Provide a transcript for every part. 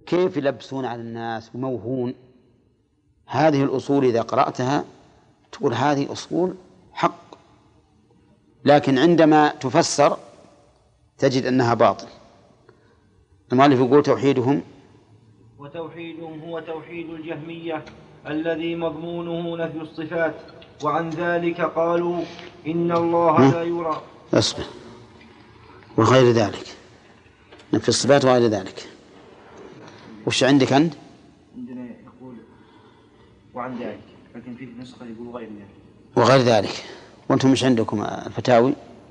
كيف يلبسون على الناس وموهون. هذه الأصول إذا قرأتها تقول هذه أصول حق، لكن عندما تفسر تجد أنها باطل. المؤلف يقول توحيدهم هو توحيد الجهمية الذي مضمونه نفي الصفات، وعن ذلك قالوا إن الله لا يرى. أصبر. وغير ذلك نفي الصفات وغير ذلك. وش عندك أنت؟ عندنا يقول وعن ذلك، لكن في نسخة يقول غير ذلك. وغير ذلك. وأنتم مش عندكم الفتاوي؟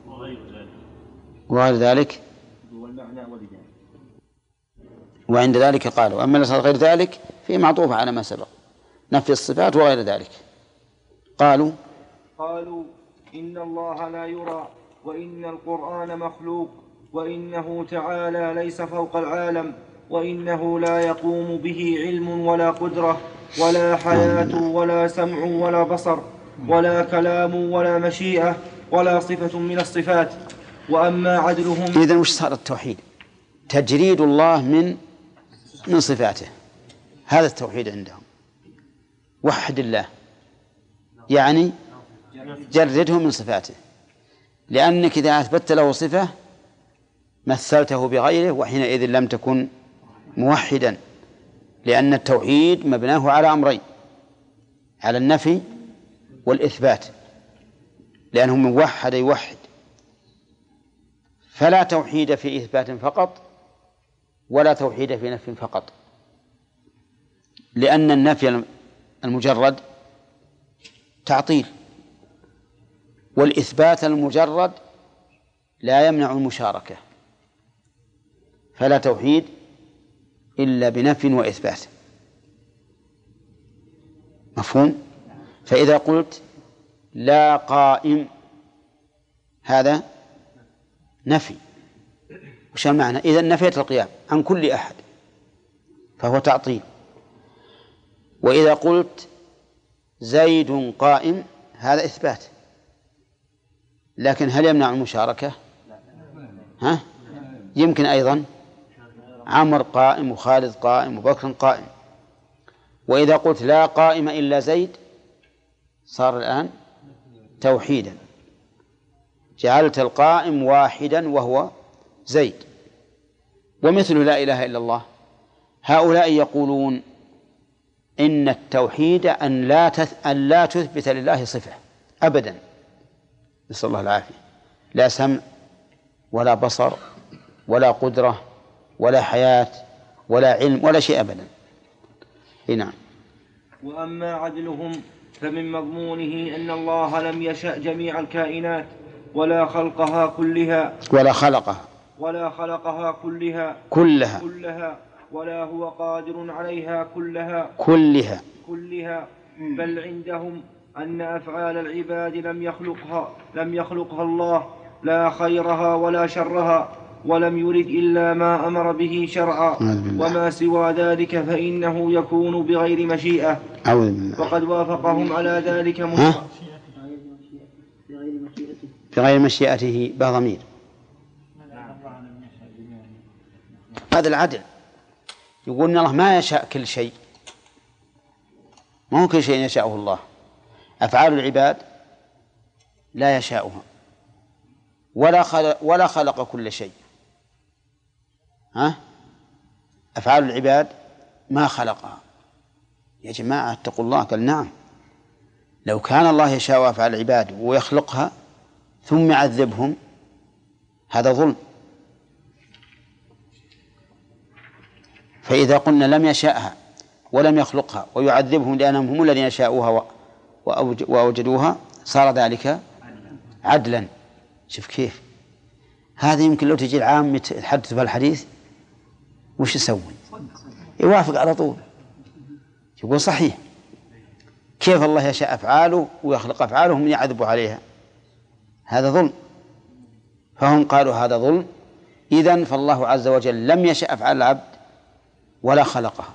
وغير ذلك والمعنى ولذلك. وعند ذلك قالوا. أما غير ذلك في معطوفة على ما سبق، نفي الصفات وغير ذلك. قالوا إن الله لا يرى، وإن القرآن مخلوق، وإنه تعالى ليس فوق العالم، وإنه لا يقوم به علم ولا قدرة ولا حياة ولا سمع ولا بصر ولا كلام ولا مشيئة ولا صفة من الصفات. وأما عدلهم. إذن وش صار التوحيد؟ تجريد الله من صفاته، هذا التوحيد عندهم. وحد الله يعني جرده من صفاته، لأنك إذا أثبت له صفة مثلته بغيره، وحينئذ لم تكن موحدا، لأن التوحيد مبناه على أمرين: على النفي والإثبات، لأنه من وحد يوحد. فلا توحيد في إثبات فقط ولا توحيد في نفي فقط، لأن النفي المجرد تعطيل، والإثبات المجرد لا يمنع المشاركة. فلا توحيد إلا بنفي وإثبات. مفهوم؟ فإذا قلت لا قائم هذا نفي، وش المعنى؟ إذا نفيت القيام عن كل أحد فهو تعطيل. وإذا قلت زيد قائم هذا إثبات، لكن هل يمنع المشاركة؟ يمكن أيضا عمر قائم وخالد قائم وبكر قائم. وإذا قلت لا قائم إلا زيد صار الآن توحيدا، جعلت القائم واحدا وهو زيد. ومثل لا إله إلا الله، هؤلاء يقولون إن التوحيد أن لا تثبت لله صفة أبدا، نسأل الله العافية، لا سمع ولا بصر ولا قدرة ولا حياة ولا علم ولا شيء أبدا. نعم. وأما عدلهم فمن مضمونه أن الله لم يشأ جميع الكائنات ولا خلقها كلها ولا هو قادر عليها كلها بل عندهم أن أفعال العباد لم يخلقها الله، لا خيرها ولا شرها، ولم يرد إلا ما أمر به شرعا، وما سوى ذلك فإنه يكون بغير مشيئة. وقد وافقهم على ذلك بغير مشيئته بضمير. هذا العدل، يقول إن الله ما يشاء كل شيء، ما هو كل شيء يشاءه الله. أفعال العباد لا يشاؤها ولا خلق كل شيء. أفعال العباد ما خلقها. يا جماعة اتقوا الله. قال نعم، لو كان الله يشاء أفعال العباد ويخلقها ثم يعذبهم هذا ظلم. فإذا قلنا لم يشاءها ولم يخلقها ويعذبهم لأنهم هم الذين شاءوها وأوجدوها صار ذلك عدلا. شوف كيف هذا. يمكن لو تجي العام يتحدث بالحديث وش يسوي؟ يوافق على طول، يقول صحيح. كيف الله يشاء أفعاله ويخلق أفعاله وهم يعذبوا عليها؟ هذا ظلم. فهم قالوا هذا ظلم. إذن فالله عز وجل لم يشاء أفعال العبد ولا خلقها.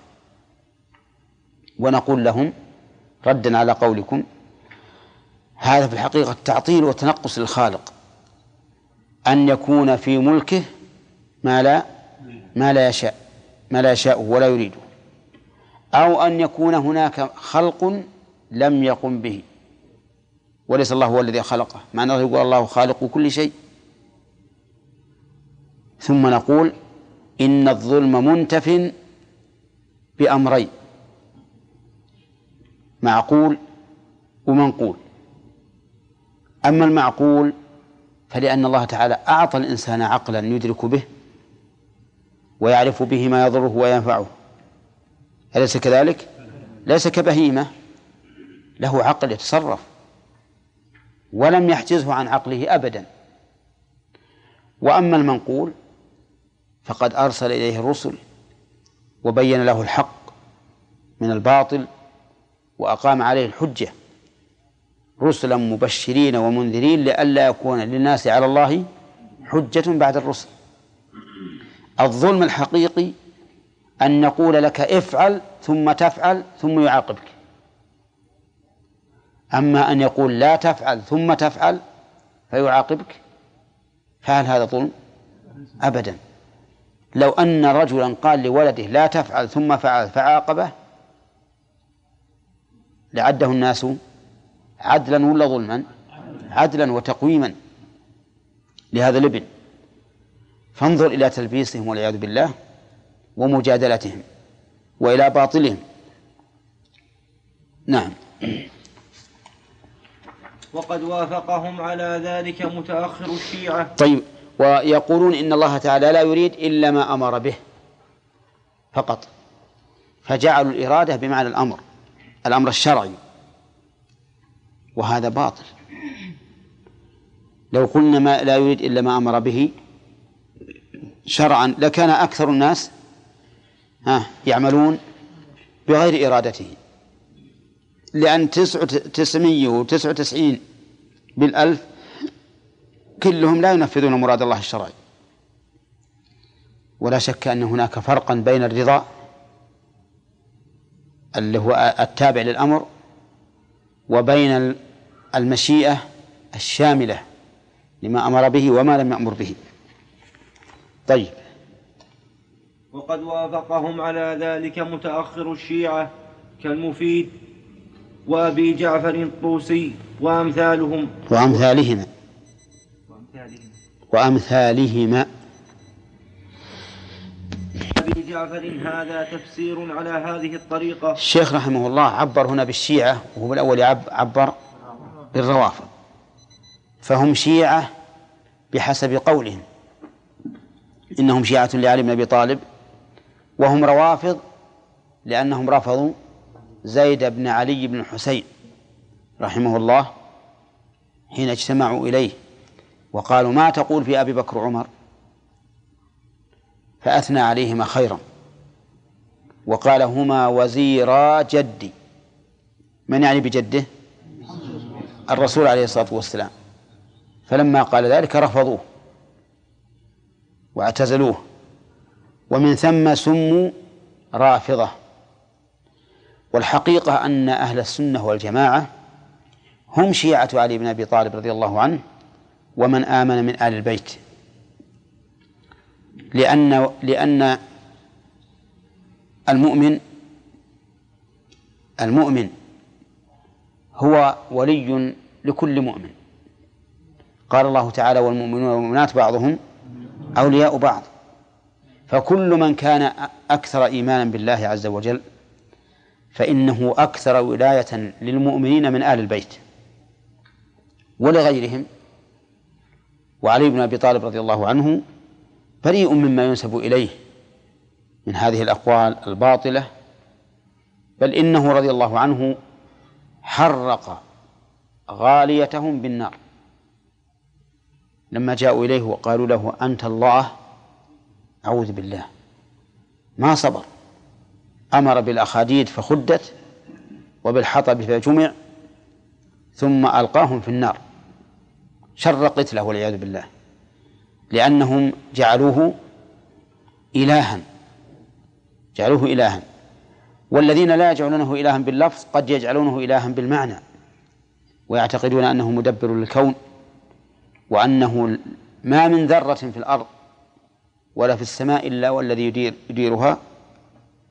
ونقول لهم ردا على قولكم هذا في الحقيقة تعطيل وتنقص للخالق، أن يكون في ملكه ما لا يشاء، ما لا يشاء ولا يريده، أو أن يكون هناك خلق لم يقم به وليس الله هو الذي خلقه، مع أنه يقول الله خالق كل شيء. ثم نقول إن الظلم منتف بأمرين: معقول ومنقول. أما المعقول فلأن الله تعالى أعطى الإنسان عقلا يدرك به ويعرف به ما يضره وينفعه، أليس كذلك؟ ليس كبهيمة، له عقل يتصرف ولم يحجزه عن عقله أبدا. وأما المنقول فقد أرسل إليه الرسل وبين له الحق من الباطل وأقام عليه الحجة، رسلا مبشرين ومنذرين لئلا يكون للناس على الله حجة بعد الرسل. الظلم الحقيقي أن نقول لك افعل ثم تفعل ثم يعاقبك. أما أن يقول لا تفعل ثم تفعل فيعاقبك، فهل هذا ظلم؟ أبدا. لو أن رجلا قال لولده لا تفعل ثم فعل فعاقبه لعده الناس عدلا ولا ظلما؟ عدلا وتقويما لهذا الابن. فانظر إلى تلبيسهم والعياذ بالله ومجادلتهم وإلى باطلهم. نعم. وقد وافقهم على ذلك متأخر الشيعة. طيب، ويقولون إن الله تعالى لا يريد إلا ما أمر به فقط، فجعلوا الإرادة بمعنى الأمر الشرعي، وهذا باطل. لو قلنا ما لا يريد إلا ما أمر به شرعا لكان أكثر الناس يعملون بغير إرادته، لأن 999 بالألف كلهم لا ينفذون مراد الله الشرعي. ولا شك أن هناك فرقا بين الرضا اللي هو التابع للأمر وبين المشيئة الشاملة لما أمر به وما لم يأمر به. طيب. وقد وافقهم على ذلك متأخر الشيعة كالمفيد وأبي جعفر الطوسي وأمثالهما. أبي جعفر هذا تفسير على هذه الطريقة. الشيخ رحمه الله عبر هنا بالشيعة، وهو الأول عبر بالروافض، فهم شيعة بحسب قولهم إنهم شيعة لعلي بن أبي طالب، وهم روافض لأنهم رفضوا زيد بن علي بن الحسين رحمه الله حين اجتمعوا إليه وقالوا ما تقول في أبي بكر وعمر، فأثنى عليهما خيرا وقال هما وزيرا جدي. من يعني بجده؟ الرسول عليه الصلاة والسلام. فلما قال ذلك رفضوه واعتزلوه، ومن ثم سموا رافضة. والحقيقة أن أهل السنة والجماعة هم شيعة علي بن أبي طالب رضي الله عنه ومن آمن من آل البيت، لأن المؤمن هو ولي لكل مؤمن. قال الله تعالى والمؤمنون والمؤمنات بعضهم أولياء بعض، فكل من كان أكثر إيمانا بالله عز وجل فإنه أكثر ولاية للمؤمنين من آل البيت ولغيرهم. وعلي بن أبي طالب رضي الله عنه بريء مما ينسب إليه من هذه الأقوال الباطلة، بل إنه رضي الله عنه حرق غاليتهم بالنار لما جاءوا إليه وقالوا له أنت الله، أعوذ بالله، ما صبر، أمر بالأخاديد فخدت وبالحطب فجمع ثم ألقاهم في النار شر قتله والعياذ بالله، لأنهم جعلوه إلها. والذين لا يجعلونه إلها باللفظ قد يجعلونه إلها بالمعنى، ويعتقدون أنه مدبر للكون، وأنه ما من ذرة في الأرض ولا في السماء إلا والذي يديرها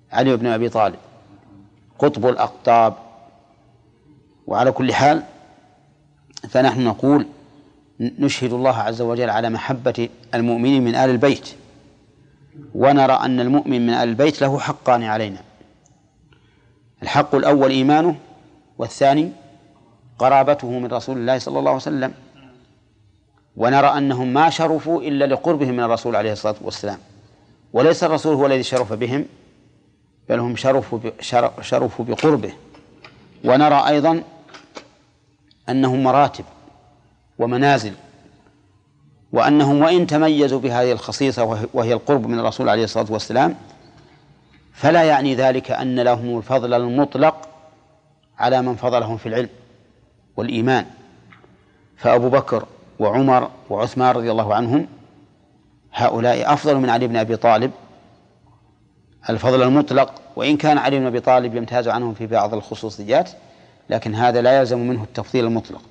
علي بن أبي طالب قطب الأقطاب. وعلى كل حال فنحن نقول نشهد الله عز وجل على محبة المؤمنين من آل البيت، ونرى أن المؤمن من آل البيت له حقان علينا: الحق الأول إيمانه، والثاني قرابته من رسول الله صلى الله عليه وسلم. ونرى أنهم ما شرفوا إلا لقربهم من الرسول عليه الصلاة والسلام، وليس الرسول هو الذي شرف بهم، بل هم شرفوا بقربه. ونرى أيضا أنهم مراتب ومنازل، وأنهم وإن تميزوا بهذه الخصيصة وهي القرب من الرسول عليه الصلاة والسلام، فلا يعني ذلك أن لهم الفضل المطلق على من فضلهم في العلم والإيمان. فأبو بكر وعمر وعثمان رضي الله عنهم هؤلاء أفضل من علي بن أبي طالب الفضل المطلق، وإن كان علي بن أبي طالب يمتاز عنهم في بعض الخصوصيات، لكن هذا لا يلزم منه التفضيل المطلق.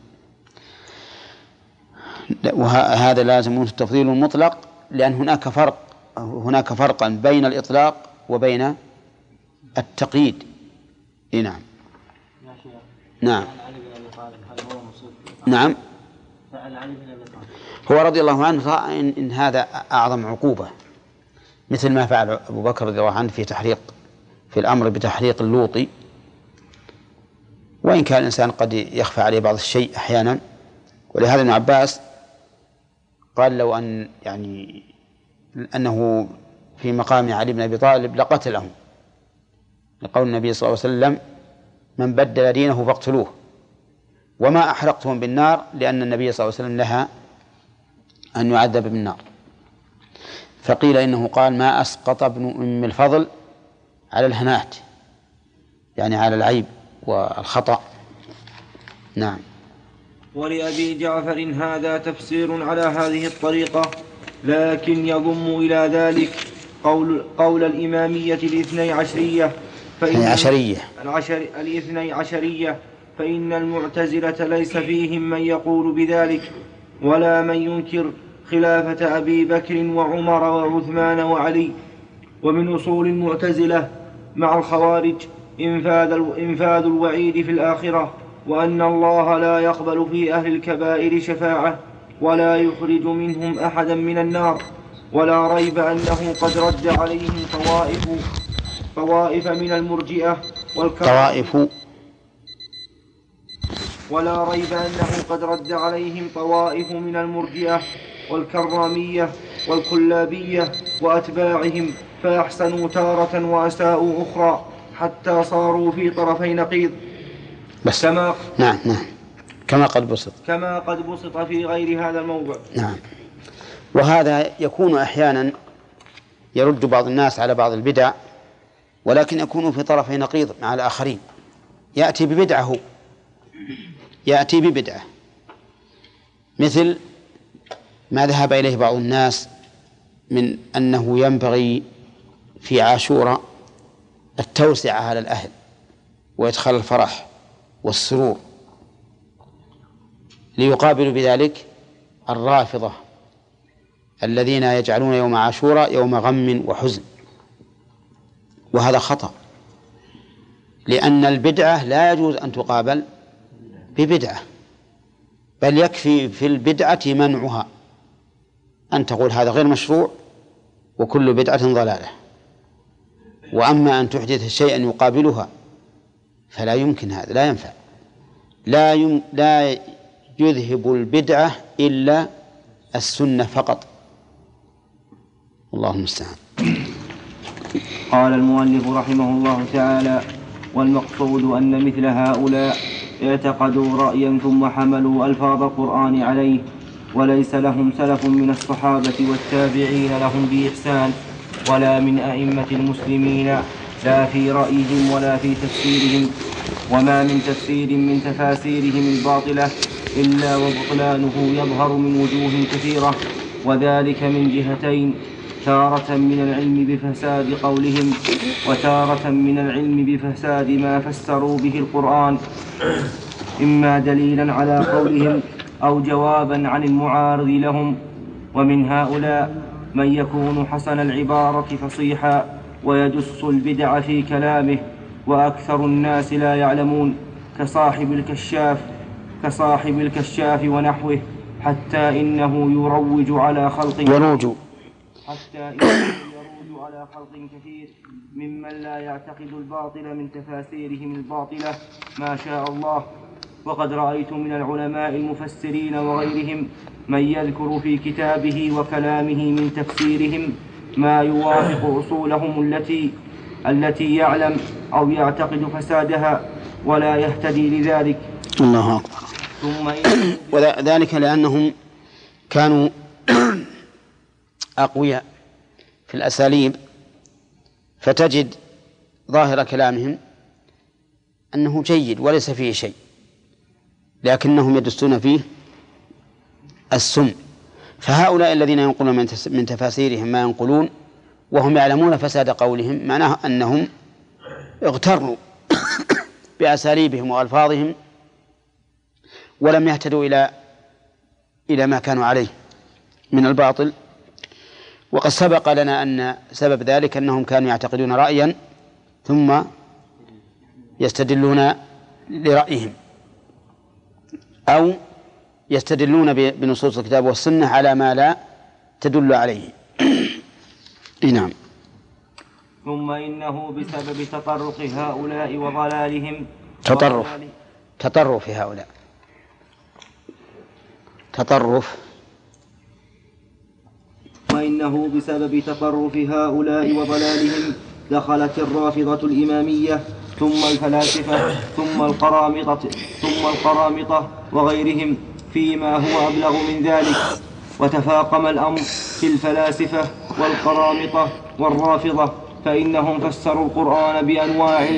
وهذا لازم منه التفضيل المطلق، لأن هناك فرقا بين الإطلاق وبين التقييد. نعم. نعم. نعم. هو رضي الله عنه رأى إن هذا أعظم عقوبة، مثل ما فعل أبو بكر رضي الله عنه في الأمر بتحريق اللوطي، وإن كان الإنسان قد يخفى عليه بعض الشيء أحيانا. ولهذا ابن عباس قال لو أنه في مقام علي بن أبي طالب لقتله، لقول النبي صلى الله عليه وسلم: من بدل دينه فاقتلوه. وما أحرقتهم بالنار، لأن النبي صلى الله عليه وسلم نهى أن يعذب بالنار. فقيل إنه قال: ما أسقط ابن أم الفضل على الهنات، يعني على العيب والخطأ. نعم. ولأبي جعفر هذا تفسير على هذه الطريقة، لكن يضم إلى ذلك قول الإمامية الاثني عشرية، فإن المعتزلة ليس فيهم من يقول بذلك ولا من ينكر خلافة أبي بكر وعمر وعثمان وعلي. ومن أصول المعتزلة مع الخوارج إنفاذ الوعيد في الآخرة، وأن الله لا يقبل في أهل الكبائر شفاعة ولا يخرج منهم أحدا من النار. ولا ريب أنه قد رد عليهم طوائف من المرجئة ولا ريب أنه قد رد عليهم طوائف من المرجئة والكرامية والكلابية وأتباعهم، فأحسنوا تارة وأساءوا أخرى، حتى صاروا في طرفي نقيض. بس نعم كما قد بسط في غير هذا الموضع. نعم. وهذا يكون أحيانا يرد بعض الناس على بعض البدع، ولكن يكون في طرفي نقيض مع الآخرين. يأتي ببدعة مثل ما ذهب إليه بعض الناس من أنه ينبغي في عاشوراء التوسعة على الأهل ويدخل الفرح والسرور، ليقابل بذلك الرافضة الذين يجعلون يوم عاشوراء يوم غم وحزن. وهذا خطأ، لأن البدعة لا يجوز أن تقابل ببدعة، بل يكفي في البدعة منعها، أن تقول هذا غير مشروع وكل بدعة ضلالة. وأما أن تحدث شيئا يقابلها فلا يمكن، هذا لا ينفع. لا يذهب البدعة إلا السنة فقط. الله المستعان. قال المؤلف رحمه الله تعالى: والمقصود أن مثل هؤلاء اعتقدوا رأيا ثم حملوا ألفاظ القرآن عليه، وليس لهم سلف من الصحابة والتابعين لهم بإحسان ولا من أئمة المسلمين، لا في رأيهم ولا في تفسيرهم. وما من تفسير من تفاسيرهم الباطلة إلا وبطلانه يظهر من وجوه كثيرة، وذلك من جهتين: تارة من العلم بفساد قولهم، وتارة من العلم بفساد ما فسروا به القرآن، إما دليلا على قولهم أو جوابا عن المعارض لهم. ومن هؤلاء من يكون حسن العبارة فصيحا ويدس البدع في كلامه، وأكثر الناس لا يعلمون، كصاحب الكشاف ونحوه، حتى إنه يروج على خلق كثير ممن لا يعتقد الباطل من تفاسيرهم الباطلة ما شاء الله. وقد رأيت من العلماء المفسرين وغيرهم من يذكر في كتابه وكلامه من تفسيرهم ما يوافق أصولهم التي يعلم أو يعتقد فسادها ولا يهتدي لذلك. الله أكبر. وذلك لأنهم كانوا أقوياء في الأساليب، فتجد ظاهر كلامهم أنه جيد وليس فيه شيء، لكنهم يدسون فيه السم. فهؤلاء الذين ينقلون من تفاسيرهم ما ينقلون وهم يعلمون فساد قولهم، معناه أنهم اغتروا بأساليبهم وألفاظهم ولم يهتدوا إلى ما كانوا عليه من الباطل. وقد سبق لنا أن سبب ذلك أنهم كانوا يعتقدون رأيا ثم يستدلون لرأيهم، أو يستدلون بنصوص الكتاب والسنة على ما لا تدل عليه. نعم. ثم إنه بسبب تطرق هؤلاء وضلالهم تطرف هؤلاء وإنه بسبب تطرف هؤلاء وضلالهم دخلت الرافضة الإمامية ثم الفلاسفة ثم القرامطة وغيرهم فيما هو أبلغ من ذلك، وتفاقم الأمر في الفلاسفة والقرامطة والرافضة، فإنهم فسروا القرآن بأنواع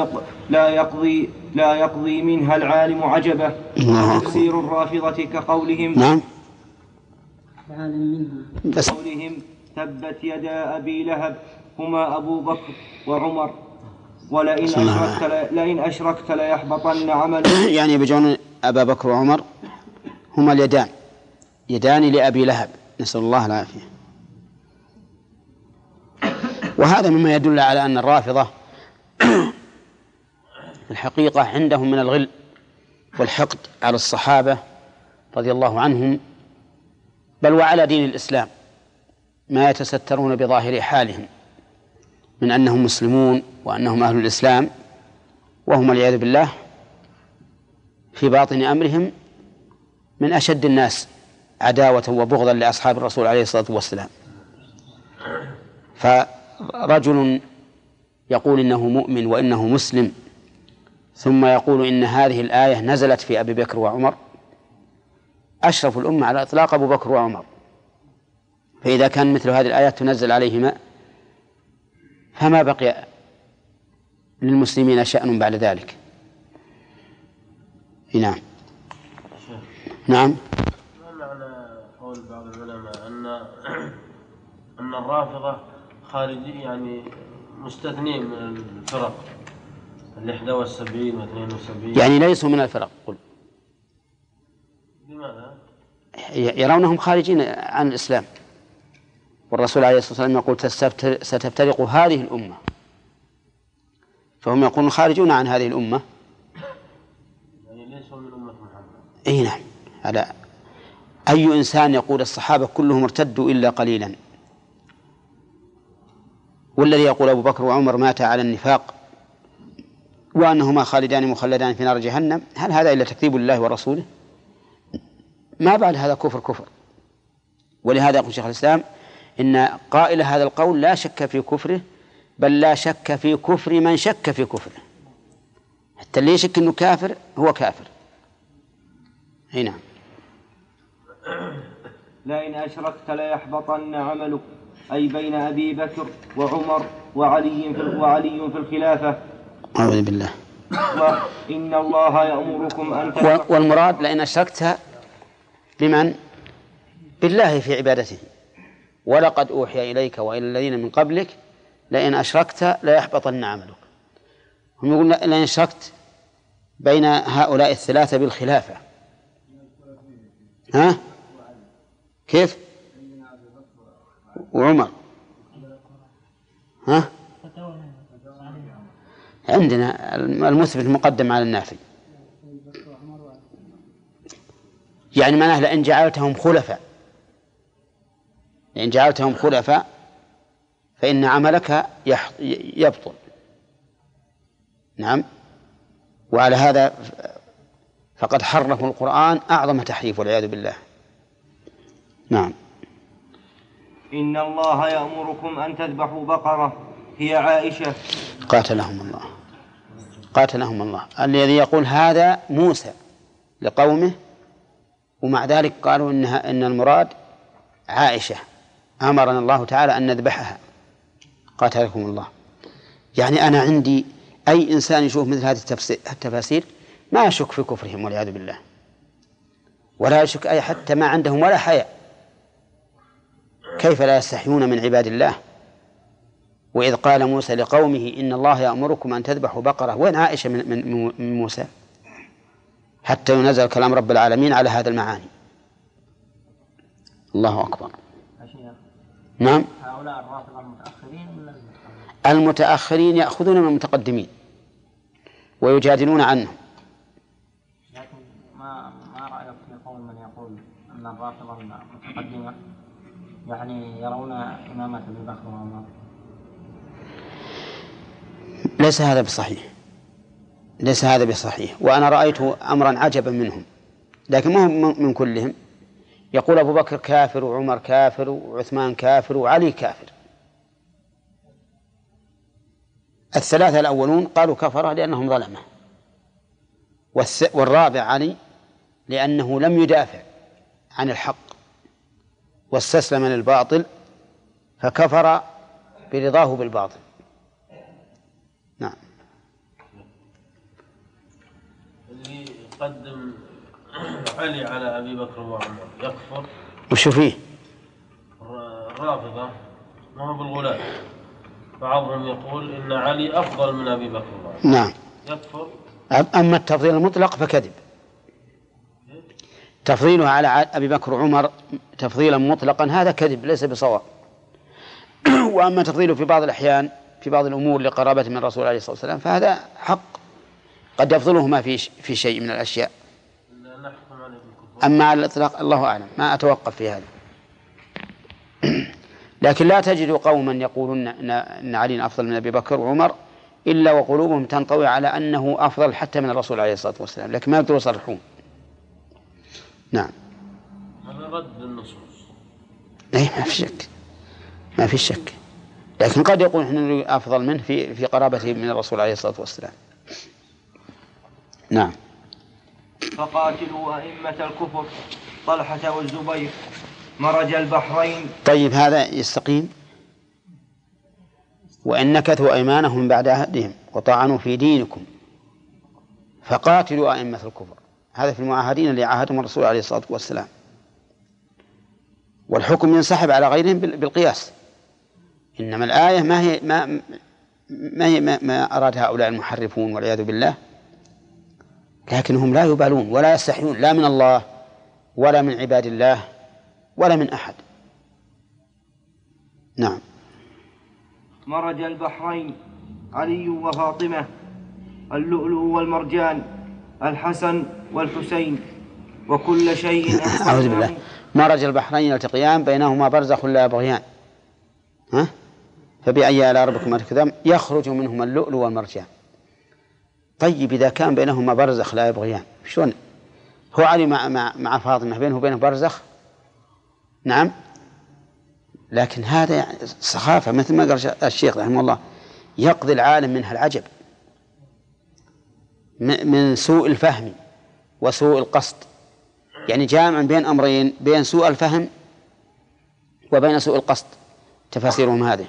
لا يقضي منها العالم عجبه. تفسير الرافضة كقولهم نعم قولهم تبت يدا أبي لهب هما أبو بكر وعمر ولئن أشركت ليحبطن عملك. يعني يبجون أبا بكر وعمر هما يدان لأبي لهب، نسأل الله العافية. وهذا مما يدل على أن الرافضة الحقيقة عندهم من الغل والحقد على الصحابة رضي الله عنهم، بل وعلى دين الإسلام، ما يتسترون بظاهر حالهم من أنهم مسلمون وأنهم أهل الإسلام، وهم والعياذ بالله في باطن أمرهم من أشد الناس عداوة وبغضا لأصحاب الرسول عليه الصلاة والسلام. فرجل يقول إنه مؤمن وإنه مسلم ثم يقول إن هذه الآية نزلت في أبي بكر وعمر، أشرف الأمة على إطلاق أبو بكر وعمر، فإذا كان مثل هذه الآيات تنزل عليهما فما بقي للمسلمين شأن بعد ذلك. نعم. نعم. ما معنى قول بعض العلماء أن الرافضة خارجي، يعني مستثنين من الفرق 71 و 72، يعني ليسوا من الفرق؟ قل. لماذا؟ يرونهم خارجين عن الإسلام، والرسول عليه الصلاة والسلام يقول ستفترق هذه الأمة، فهم يقولون خارجون عن هذه الأمة، يعني ليسوا من أمة محمد. أي نعم. على أي إنسان يقول الصحابة كلهم ارتدوا إلا قليلا، والذي يقول أبو بكر وعمر مات على النفاق وأنهما خالدان مخلدان في نار جهنم، هل هذا إلا تكذيب لله ورسوله؟ ما بعد هذا كفر. ولهذا يقول شيخ الإسلام إن قائل هذا القول لا شك في كفره، بل لا شك في كفر من شك في كفره، حتى اللي يشك أنه كافر هو كافر. هنا لئن أشركت ليحبطن عملك، أي بين أبي بكر وعمر وعلي في الخلافة. أعوذ بالله. وإن الله يأمركم أن والمراد لئن أشركت بمن؟ بالله في عبادته. ولقد أوحي إليك وإلى الذين من قبلك لئن أشركت ليحبطن عملك. هم يقولون لئن أشركت بين هؤلاء الثلاثة بالخلافة. ها؟ كيف؟ وعمر. ها؟ عندنا المثبت مقدم على النافي. يعني معناه لئن جعلتهم خلفاء فإن عملك يبطل. نعم. وعلى هذا فقد حرفوا القرآن أعظم تحريف والعياذ بالله. نعم. إن الله يأمركم أن تذبحوا بقرة. هي عائشة. قاتلهم الله الذي يقول هذا موسى لقومه، ومع ذلك قالوا إن المراد عائشة، أمرنا الله تعالى أن نذبحها. قاتلكم الله. يعني أنا عندي أي إنسان يشوف مثل هذه التفاسير ما يشك في كفرهم والعياذ بالله، ولا يشك أي حتى ما عندهم ولا حياء. كيف لا يستحيون من عباد الله؟ وإذ قال موسى لقومه إن الله يأمركم أن تذبحوا بقرة. وين عائشة من موسى؟ حتى ينزل كلام رب العالمين على هذا المعاني. الله أكبر. نعم. هؤلاء الرافضة المتأخرين المتأخرين يأخذون من المتقدمين ويجادلون عنهم. لكن ما رأيك في قول من يقول أن الرافضة المتقدمة يعني يرون إمامة أبي بكر وعمر؟ ليس هذا بصحيح. وأنا رأيت أمرا عجبا منهم، لكن ما هم من كلهم. يقول أبو بكر كافر، وعمر كافر، وعثمان كافر، وعلي كافر. الثلاثة الأولون قالوا كفر لأنهم ظلمة، والرابع علي لأنه لم يدافع عن الحق واستسلم للباطل فكفر برضاه بالباطل. نعم. اللي يقدم علي على أبي بكر وعمر يكفر؟ وشو فيه؟ الرافضة ما هو بالغلاة، بعضهم يقول إن علي أفضل من أبي بكر وعمر. نعم. يكفر. أما التفضيل المطلق فكذب. تفضيله على أبي بكر وعمر تفضيلا مطلقا هذا كذب ليس بصواب. وأما تفضيله في بعض الأحيان في بعض الأمور لقرابة من الرسول عليه الصلاة والسلام فهذا حق، قد يفضله ما في شيء من الأشياء. أما على الإطلاق الله أعلم، ما أتوقف في هذا. لكن لا تجد قوما يقولون أن علي أفضل من أبي بكر وعمر إلا وقلوبهم تنطوي على أنه أفضل حتى من الرسول عليه الصلاة والسلام، لكن ما يقدروا يصرحون. نعم. هذا رد النصوص. إيه ما في شك، لكن قد يقول نحن أفضل منه في قرابته من الرسول عليه الصلاة والسلام. نعم. فقاتلوا أئمة الكفر طلحة والزبير مرج البحرين. طيب هذا يستقيم. وإن نكثوا أيمانهم بعد عهدهم وطعنوا في دينكم فقاتلوا أئمة الكفر. هذا في المعاهدين اللي عاهدهم الرسول عليه الصلاة والسلام، والحكم ينسحب على غيرهم بالقياس. إنما الآية ما أراد هؤلاء المحرفون والعياذ بالله، لكنهم لا يبالون ولا يستحيون لا من الله ولا من عباد الله ولا من أحد. نعم. مرج البحرين علي وفاطمة، اللؤلؤ والمرجان، الحسن والحسين، وكل شيء. أعوذ بالله. مرج البحرين يلتقيان بينهما برزخ لا يبغيان فبأي آلاء ربكما تكذبان يخرج منهما اللؤلؤ والمرجان. طيب إذا كان بينهما برزخ لا يبغيان شلون؟ هو علي مع فاطمة بينه وبينه برزخ؟ نعم. لكن هذا يعني سخافة، مثل ما قال الشيخ رحمه الله يقضي العالم منها العجب من سوء الفهم وسوء القصد. يعني جامع بين أمرين، بين سوء الفهم وبين سوء القصد تفاسيرهم هذه.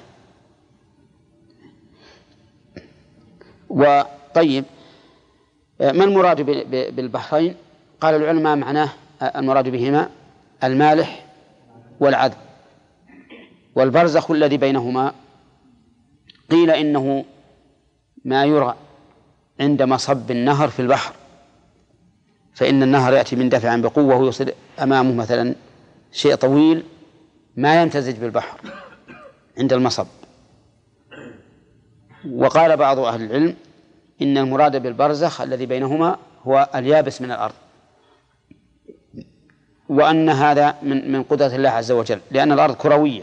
وطيب ما المراد بالبحرين؟ قال العلماء معناه المراد بهما المالح والعذب. والبرزخ الذي بينهما قيل إنه ما يرى عند مصب النهر في البحر، فإن النهر يأتي من دفع بقوة ويصل أمامه مثلا شيء طويل ما يمتزج بالبحر عند المصب. وقال بعض أهل العلم إن المراد بالبرزخ الذي بينهما هو اليابس من الأرض، وأن هذا من قدرة الله عز وجل، لأن الأرض كروية،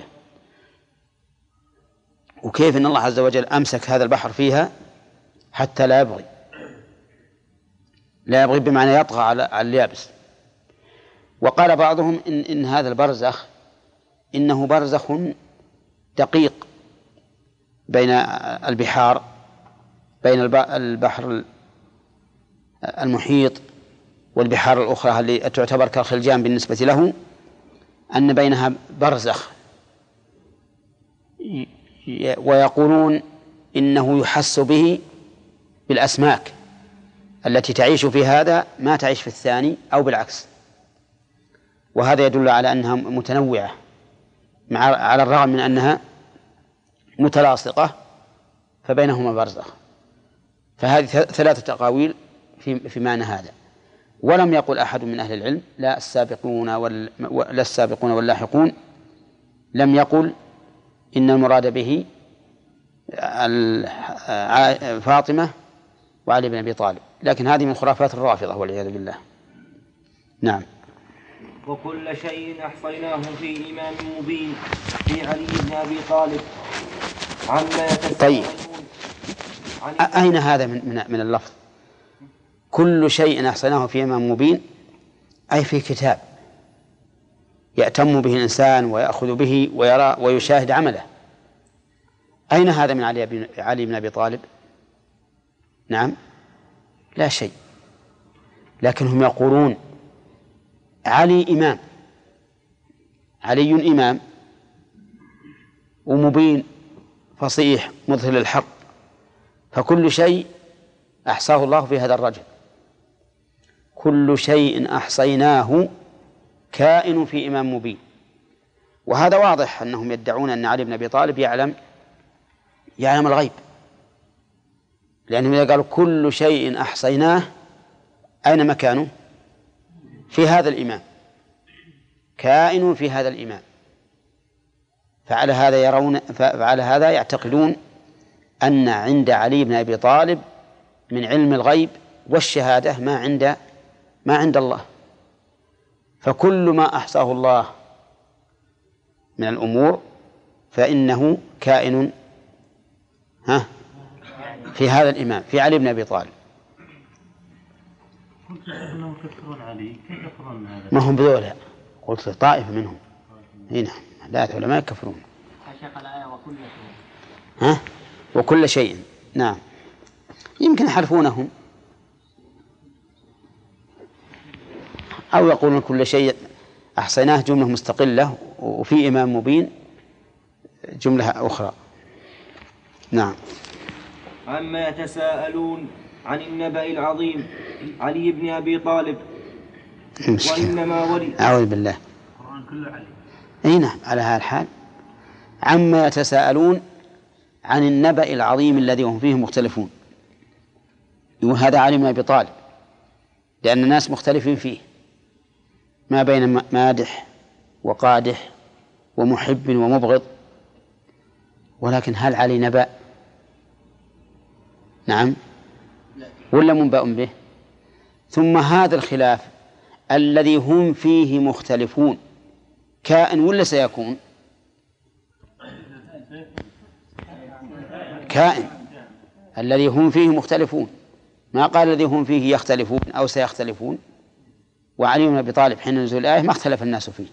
وكيف أن الله عز وجل أمسك هذا البحر فيها حتى لا يبغي بمعنى يطغى على اليابس. وقال بعضهم إن هذا البرزخ إنه برزخ دقيق بين البحار، بين البحر المحيط والبحار الأخرى اللي تعتبر كالخلجان بالنسبة له، أن بينها برزخ. ويقولون إنه يحس به بالأسماك التي تعيش في هذا ما تعيش في الثاني أو بالعكس، وهذا يدل على أنها متنوعة على الرغم من أنها متلاصقة فبينهما برزخ. فهذه 3 أقاويل في معنى هذا. ولم يقل أحد من أهل العلم لا السابقون واللاحقون لم يقل إن المراد به فاطمة وعلي بن أبي طالب، لكن هذه من خرافات الرافضة والعياذ بالله. نعم. وكل شيء أحصيناه في إمام مبين في علي بن أبي طالب عما يتساءلون. طيب، أين هذا من اللفظ؟ كل شيء أحصيناه في إمام مبين، أي في كتاب يأتم به الإنسان ويأخذ به ويرى ويشاهد عمله. أين هذا من علي بن أبي طالب؟ نعم، لا شيء. لكن هم يقولون علي إمام، علي إمام ومبين فصيح مظهر للحق، فكل شيء أحصاه الله في هذا الرجل. كل شيء أحصيناه كائن في إمام مبين. وهذا واضح أنهم يدعون أن علي بن أبي طالب يعلم الغيب، لأنهم إذا قالوا كل شيء أحصيناه أين مكانه؟ في هذا الإمام، كائن في هذا الإمام. فعلى هذا يعتقدون أن عند علي بن أبي طالب من علم الغيب والشهادة ما عند الله. فكل ما أحصاه الله من الأمور فإنه كائن في هذا الإمام، في علي بن أبي طالب. قلت أنهم يكفرون علي، كيف يكفرون هذا؟ ما هم بذولا، قلت طائفة منهم. هنا لا علماء يكفرون. شيخ الآية وكل شيء. وكل شيء، نعم. يمكن يحرفونهم أو يقولون كل شيء أحصيناه جملة مستقلة، وفي إمام مبين جملة أخرى. نعم. عما يتساءلون عن النبأ العظيم علي بن أبي طالب. وإنما ولي. أعوذ بالله. القرآن كله علي. أي نعم، على هذا الحال. عما يتساءلون عن النبأ العظيم الذي هم فيه مختلفون، وهذا علي بن أبي طالب، لأن الناس مختلفين فيه ما بين مادح وقادح ومحب ومبغض. ولكن هل علي نبأ؟ نعم، ولا منبأ به؟ ثم هذا الخلاف الذي هم فيه مختلفون كائن ولا سيكون؟ كائن. الذي هم فيه مختلفون، ما قال الذي هم فيه يختلفون أو سيختلفون. وعلي بن أبي طالب حين نزول الآية ما اختلف الناس فيه.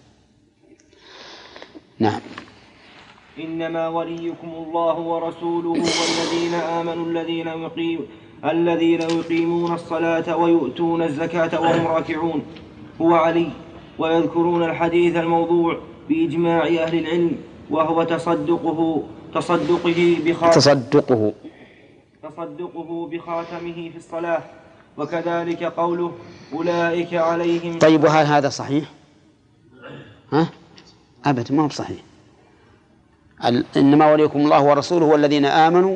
نعم. إنما وليكم الله ورسوله والذين آمنوا الذين يقيمون الصلاة ويؤتون الزكاة وهم راكعون، هو علي. ويذكرون الحديث الموضوع بإجماع أهل العلم، وهو تصدقه بخاتمه في الصلاة، وكذلك قوله أولئك عليهم. طيب، وهل هذا صحيح؟ أبدا ما هو صحيح. إنما وليكم الله ورسوله والذين آمنوا،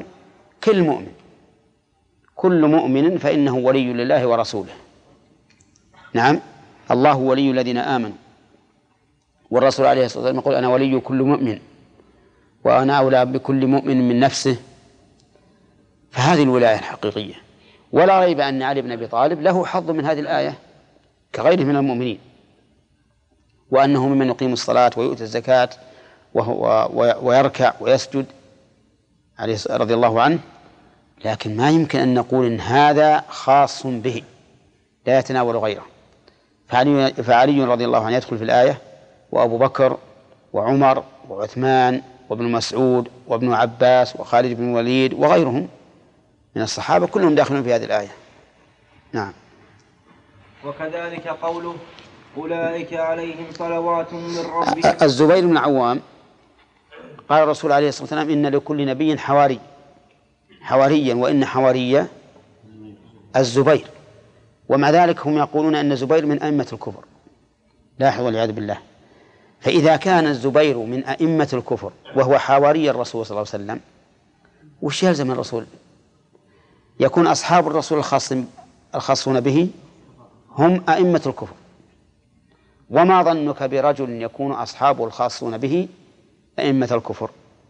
كل مؤمن فإنه ولي لله ورسوله. نعم، الله ولي الذين آمنوا، والرسول عليه الصلاة والسلام يقول أنا ولي كل مؤمن وأنا أولى بكل مؤمن من نفسه. فهذه الولاية الحقيقية. ولا ريب أن علي بن أبي طالب له حظ من هذه الآية كغيره من المؤمنين، وأنه ممن يقيم الصلاة ويؤتي الزكاة ويركع ويسجد عليه رضي الله عنه. لكن ما يمكن أن نقول إن هذا خاص به لا يتناول غيره. فعلي رضي الله عنه يدخل في الآية، وأبو بكر وعمر وعثمان وابن مسعود وابن عباس وخالد بن الوليد وغيرهم من الصحابة كلهم داخلون في هذه الآية. نعم. وكذلك قوله أولئك عليهم صلوات من ربهم. الزبير بن العوام قال الرسول عليه الصلاة والسلام إن لكل نبي حواريا وإن حواري الزبير، ومع ذلك هم يقولون أن الزبير من أئمة الكفر. لاحظوا والعياذ بالله. فإذا كان الزبير من أئمة الكفر وهو حواري الرسول صلى الله عليه وسلم، وش يلزم الرسول؟ يكون أصحاب الرسول الخاصون به هم أئمة الكفر. وما ظنك برجل يكون أصحابه الخاصون به أئمة الكفر؟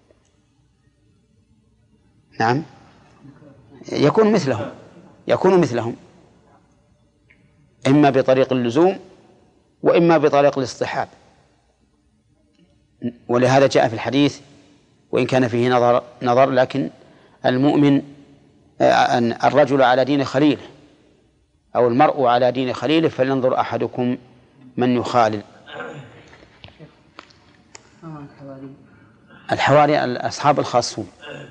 نعم، يكون مثلهم إما بطريق اللزوم وإما بطريق الاصطحاب. ولهذا جاء في الحديث وإن كان فيه نظر لكن المؤمن أن الرجل على دين خليله أو المرء على دين خليله فلينظر أحدكم من يخالل. الحواري أصحاب الخاصون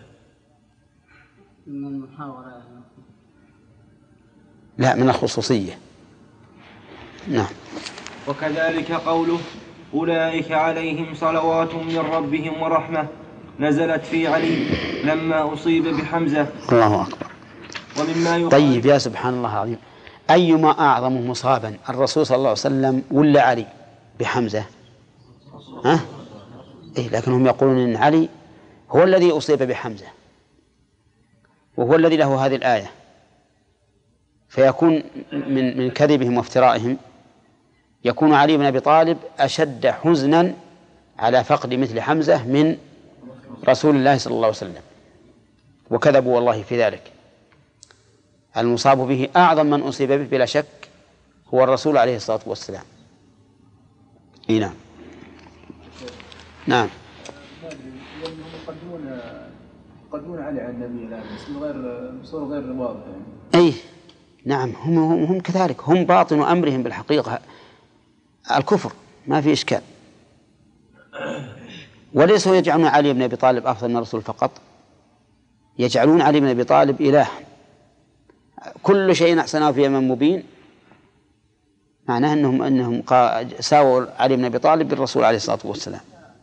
لا من الخصوصية. نعم. وكذلك قوله أولئك عليهم صلوات من ربهم ورحمة نزلت في علي لما أصيب بحمزة. الله أكبر. ومما طيب يا سبحان الله العظيم، أيما أعظم مصابا الرسول صلى الله عليه وسلم ولا علي بحمزة؟ إيه، لكنهم يقولون إن علي هو الذي أصيب بحمزة وهو الذي له هذه الآية، فيكون من كذبهم وافترائهم يكون علي بن أبي طالب أشد حزنا على فقد مثل حمزة من رسول الله صلى الله عليه وسلم، وكذبوا والله في ذلك. المصاب به أعظم من أصيب به بلا شك هو الرسول عليه الصلاة والسلام. نعم. نعم. يقدمون علي عن النبي الآن بصورة غير واضحة يعني. أي نعم، هم كذلك، هم باطن أمرهم بالحقيقة الكفر، ما في إشكال. وليسوا يجعلون علي بن أبي طالب أفضل من الرسول فقط، يجعلون علي بن أبي طالب إله. كل شيء أحسنه في إمام مبين، معناه أنهم ساووا علي بن أبي طالب بالرسول عليه الصلاة والسلام.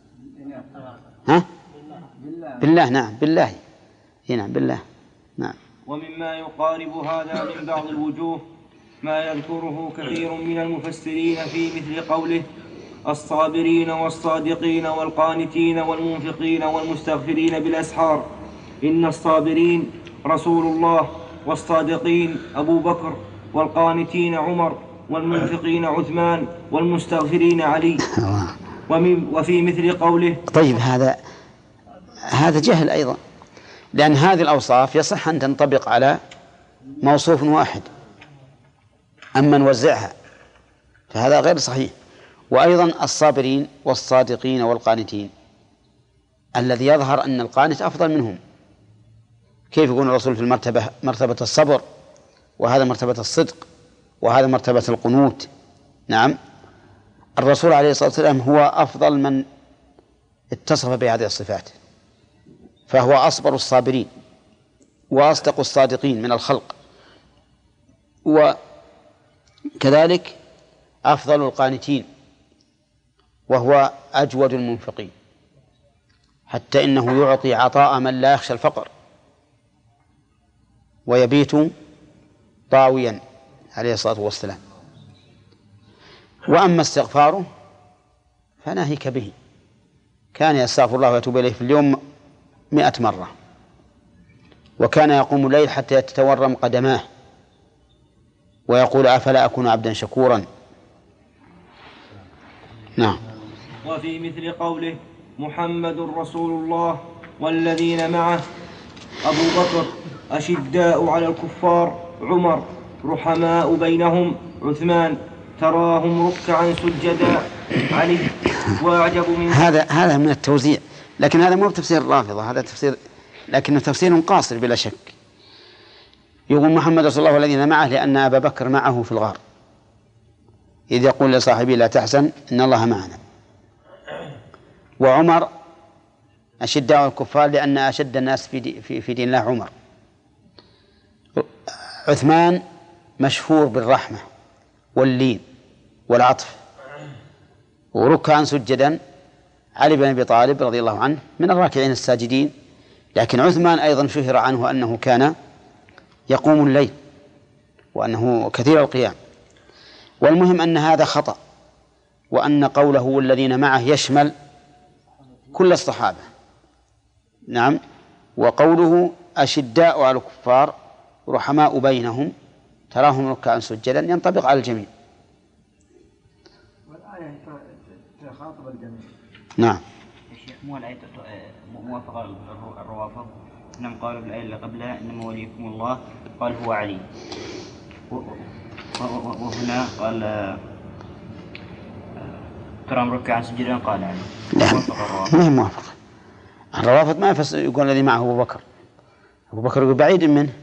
بالله. نعم بالله. نعم بالله. نعم. ومما يقارب هذا من بعض الوجوه ما يذكره كثير من المفسرين في مثل قوله الصابرين والصادقين والقانتين والمنفقين والمستغفرين بالأسحار. إن الصابرين رسول الله، والصادقين أبو بكر، والقانتين عمر، والمنفقين عثمان، والمستغفرين علي. وفي مثل قوله. طيب هذا جهل أيضا، لأن هذه الأوصاف يصح أن تنطبق على موصوف واحد، أما نوزعها فهذا غير صحيح. وأيضا الصابرين والصادقين والقانتين، الذي يظهر أن القانت أفضل منهم. كيف يكون الرسول في مرتبة الصبر، وهذا مرتبة الصدق، وهذا مرتبة القنوت؟ نعم، الرسول عليه الصلاة والسلام هو أفضل من اتصف بهذه الصفات، فهو أصبر الصابرين وأصدق الصادقين من الخلق، وكذلك أفضل القانتين، وهو أجود المنفقين، حتى إنه يعطي عطاء من لا يخشى الفقر ويبيت طاويا عليه الصلاة والسلام. وأما استغفاره فناهيك به، كان يستغفر الله ويتوب إليه في اليوم 100 مرة، وكان يقوم الليل حتى تتورم قدماه ويقول أفلا أكون عبدا شكورا. نعم. وفي مثل قوله محمد رسول الله والذين معه أبو بكر أشداء على الكفار عمر، رحماء بينهم عثمان، تراهم ركعا سجدا علي. وأعجب من هذا من التوزيع، لكن هذا مو بتفسير الرافضة، هذا تفسير لكنه تفسير قاصر بلا شك. يقول محمد رسول الله والذين معه لأن أبا بكر معه في الغار إذ يقول لصاحبه لا تحزن إن الله معنا. وعمر أشداء الكفار لأن أشد الناس في دين الله عمر. عثمان مشهور بالرحمة واللين والعطف. وركعا سجدا علي بن أبي طالب رضي الله عنه من الراكعين الساجدين، لكن عثمان أيضا شهر عنه أنه كان يقوم الليل وأنه كثير القيام. والمهم أن هذا خطأ، وأن قوله والذين معه يشمل كل الصحابة. نعم. وقوله أشداء على الكفار رحماء بينهم تراهم ركعا سجدا ينطبق على الجميع. والآية تخاطب الجميع. نعم. الشيخ مو الآية موافقة الروافض، إنهم قالوا بالآية اللي قبلها إنما وليكم الله قال هو علي، وهنا قال تراهم ركعا سجدا قال علي. لا ما هي موافقة. الروافض ما يقول الذي معه أبو بكر. أبو بكر يقول بعيد منه.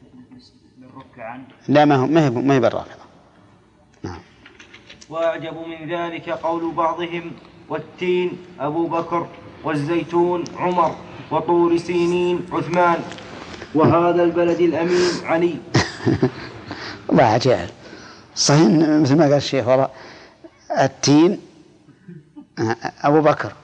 لا ما هي بالرافضة. نعم. وأعجب من ذلك قول بعضهم والتين أبو بكر والزيتون عمر وطور سينين عثمان وهذا البلد الأمين علي. الله عجائب صحيح مثل ما قال الشيخ والله. التين أبو بكر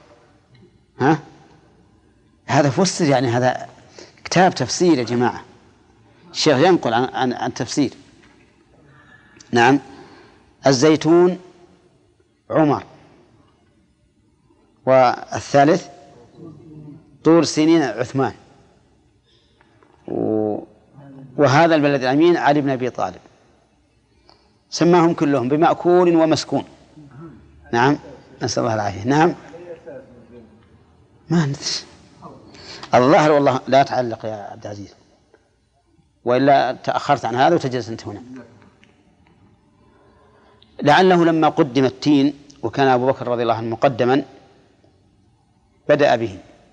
هذا فسر، يعني هذا كتاب تفسير يا جماعة. الشيخ ينقل عن تفسير. نعم. الزيتون عمر، والثالث طور سينين عثمان، وهذا البلد الأمين علي بن أبي طالب. سماهم كلهم بمأكول ومسكون. نعم نسأل الله العافية. نعم ما ندري الظاهر والله. لا تعلق يا عبد العزيز وإلا تأخرت عن هذا وتجلس أنت هنا. لعله لما قدم التين وكان أبو بكر رضي الله عنه مقدما بدأ به،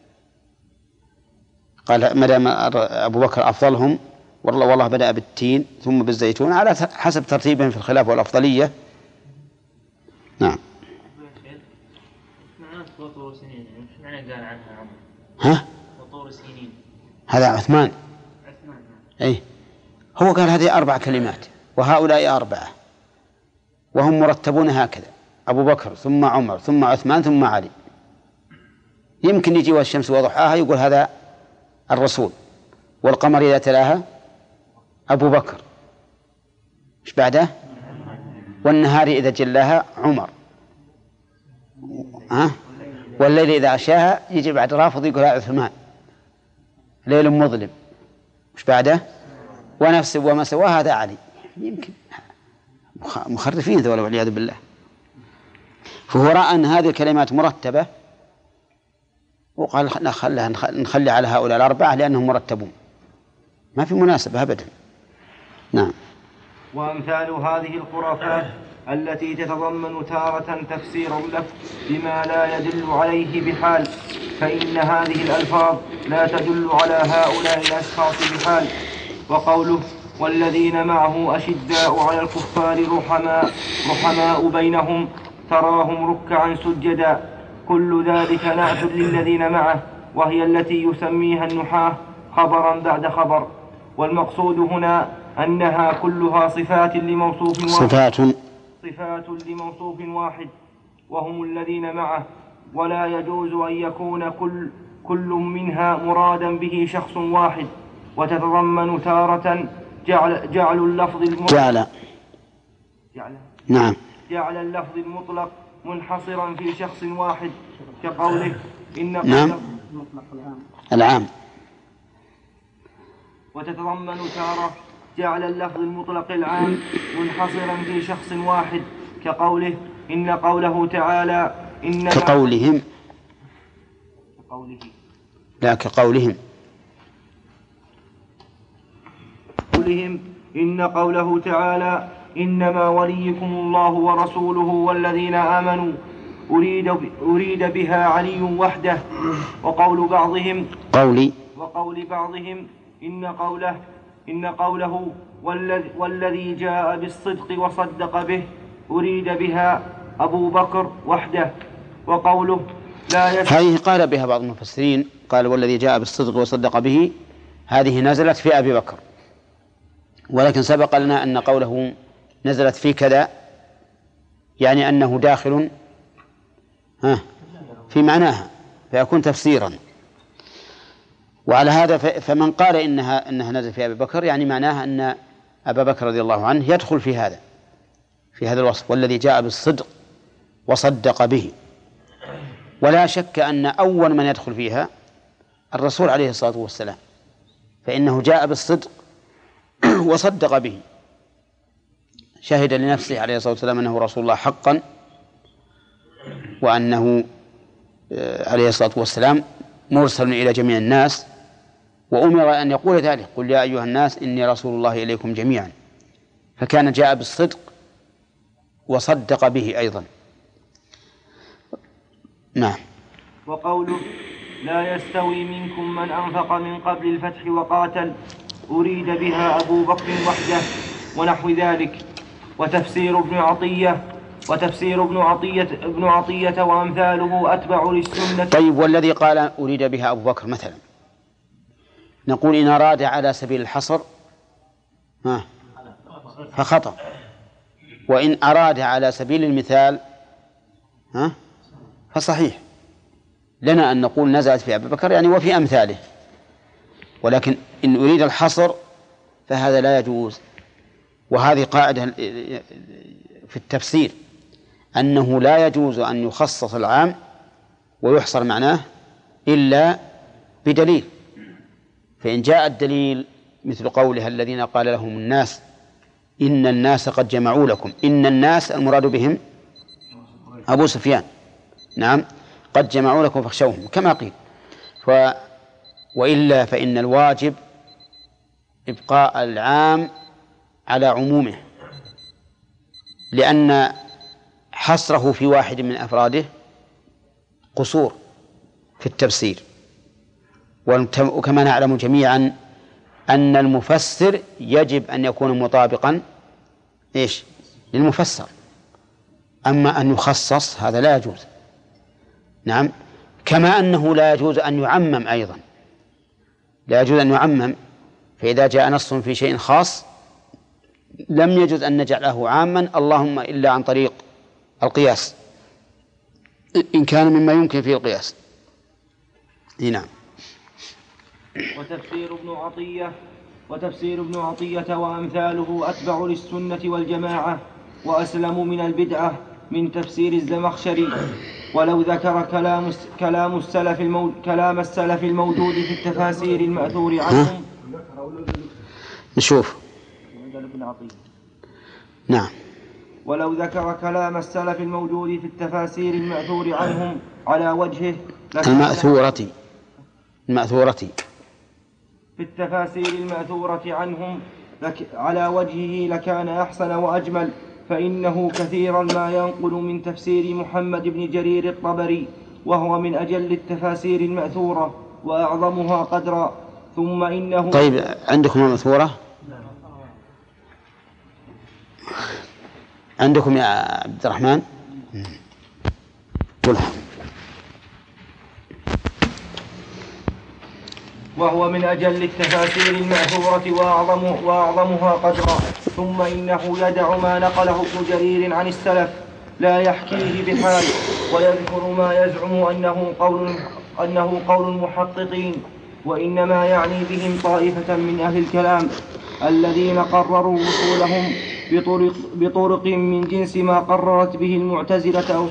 قال ما دام أبو بكر أفضلهم والله بدأ بالتين ثم بالزيتون على حسب ترتيبهم في الخلافة والأفضلية. نعم. وطور سنين مش معنى قال عنها عمر؟ ها؟ وطور سنين هذا عثمان. أي هو قال هذه 4 كلمات وهؤلاء 4، وهم مرتبون هكذا: أبو بكر ثم عمر ثم عثمان ثم علي. يمكن يجي والشمس وضحاها يقول هذا الرسول، والقمر إذا تلاها أبو بكر، إيش بعده؟ والنهار إذا جلاها عمر، والليل إذا عشاها يجي بعد رافض يقول هذا عثمان، ليل مظلم، إيش بعده؟ ونفس وما سواها هذا علي. يمكن مخرفين ذولا والعياذ بالله. فهو رأى أن هذه الكلمات مرتبة وقال نخلي على هؤلاء 4 لأنهم مرتبون، ما في مناسبة أبدا. نعم. وأمثال هذه الخرافات التي تتضمن تارة تفسير اللفظ بما لا يدل عليه بحال، فإن هذه الألفاظ لا تدل على هؤلاء الأشخاص بحال. وقوله والذين معه أشداء على الكفار رحماء بينهم تراهم ركعا سجدا، كل ذلك نعت للذين معه، وهي التي يسميها النحاة خبرا بعد خبر. والمقصود هنا أنها كلها صفات لموصوف واحد وهم الذين معه، ولا يجوز أن يكون كل منها مرادا به شخص واحد. وتتضمن تارة جعل اللفظ المطلق جعل اللفظ المطلق منحصرا في شخص واحد كقوله إن العام. وتتضمن تارة جعل اللفظ المطلق العام منحصرا في شخص واحد كقوله إن قوله تعالى كقولهم إن قوله تعالى إنما وليكم الله ورسوله والذين آمنوا أريد بها علي وحده. وقول بعضهم إن قوله والذي جاء بالصدق وصدق به أريد بها أبو بكر وحده. وقوله هذه قال بها بعض المفسرين، قال والذي جاء بالصدق وصدق به، هذه نزلت في أبي بكر، ولكن سبق لنا أن قوله نزلت في كذا يعني أنه داخل في معناها فيكون تفسيرا. وعلى هذا فمن قال إنها نزلت في أبي بكر يعني معناها أن أبا بكر رضي الله عنه يدخل في هذا الوصف، والذي جاء بالصدق وصدق به. ولا شك أن أول من يدخل فيها الرسول عليه الصلاة والسلام، فإنه جاء بالصدق وصدق به، شهد لنفسه عليه الصلاة والسلام أنه رسول الله حقا، وأنه عليه الصلاة والسلام مرسل إلى جميع الناس، وأمر أن يقول ذلك: قل يا أيها الناس إني رسول الله إليكم جميعا. فكان جاء بالصدق وصدق به أيضا. نعم. وقوله لا يستوي منكم من أنفق من قبل الفتح وقاتل أريد بها أبو بكر وحده ونحو ذلك. وتفسير ابن عطية وأمثاله أتبع للسنة. طيب، والذي قال أريد بها أبو بكر مثلا، نقول إن أراد على سبيل الحصر فخطأ، وإن أراد على سبيل المثال فصحيح. لنا أن نقول نزلت في أبي بكر يعني وفي أمثاله، ولكن إن أريد الحصر فهذا لا يجوز. وهذه قاعدة في التفسير، أنه لا يجوز أن يخصص العام ويحصر معناه إلا بدليل. فإن جاء الدليل مثل قولها الذين قال لهم الناس إن الناس قد جمعوا لكم، إن الناس المراد بهم أبو سفيان، نعم، قد جمعوا لكم فاخشوهم كما قيل. وإلا فإن الواجب إبقاء العام على عمومه، لأن حصره في واحد من أفراده قصور في التفسير. وكما نعلم جميعا أن المفسر يجب أن يكون مطابقا للمفسر، أما أن يخصص هذا لا يجوز. نعم، كما أنه لا يجوز أن يعمم أيضا، لا يجوز أن يعمم. فإذا جاء نص في شيء خاص لم يجوز أن نجعله عاما، اللهم إلا عن طريق القياس إن كان مما يمكن فيه القياس. نعم. وتفسير ابن عطية وأمثاله أتبع للسنة والجماعة وأسلم من البدعة من تفسير الزمخشري. ولو ذكر كلام السلف الموجود في التفاسير المأثور عنهم. نشوف. نعم. ولو ذكر كلام السلف الموجود في التفاسير المأثور عنهم على وجهه المأثورة في التفاسير المأثورة عنهم على وجهه لكان أحسن وأجمل، فإنه كثيرا ما ينقل من تفسير محمد بن جرير الطبري، وهو من أجل التفاسير المأثورة وأعظمها قدرا. ثم إنه. طيب، عندكم المأثورة؟ عندكم يا عبد الرحمن؟ قلها. وهو من أجل التفاسير المأثورة وأعظمها قدرا. ثم إنه يدع ما نقله ابن جرير عن السلف لا يحكيه بحال، ويذكر ما يزعم أنه قول المحققين، وإنما يعني بهم طائفة من أهل الكلام الذين قرروا وصولهم بطرق من جنس ما قررت به المعتزلة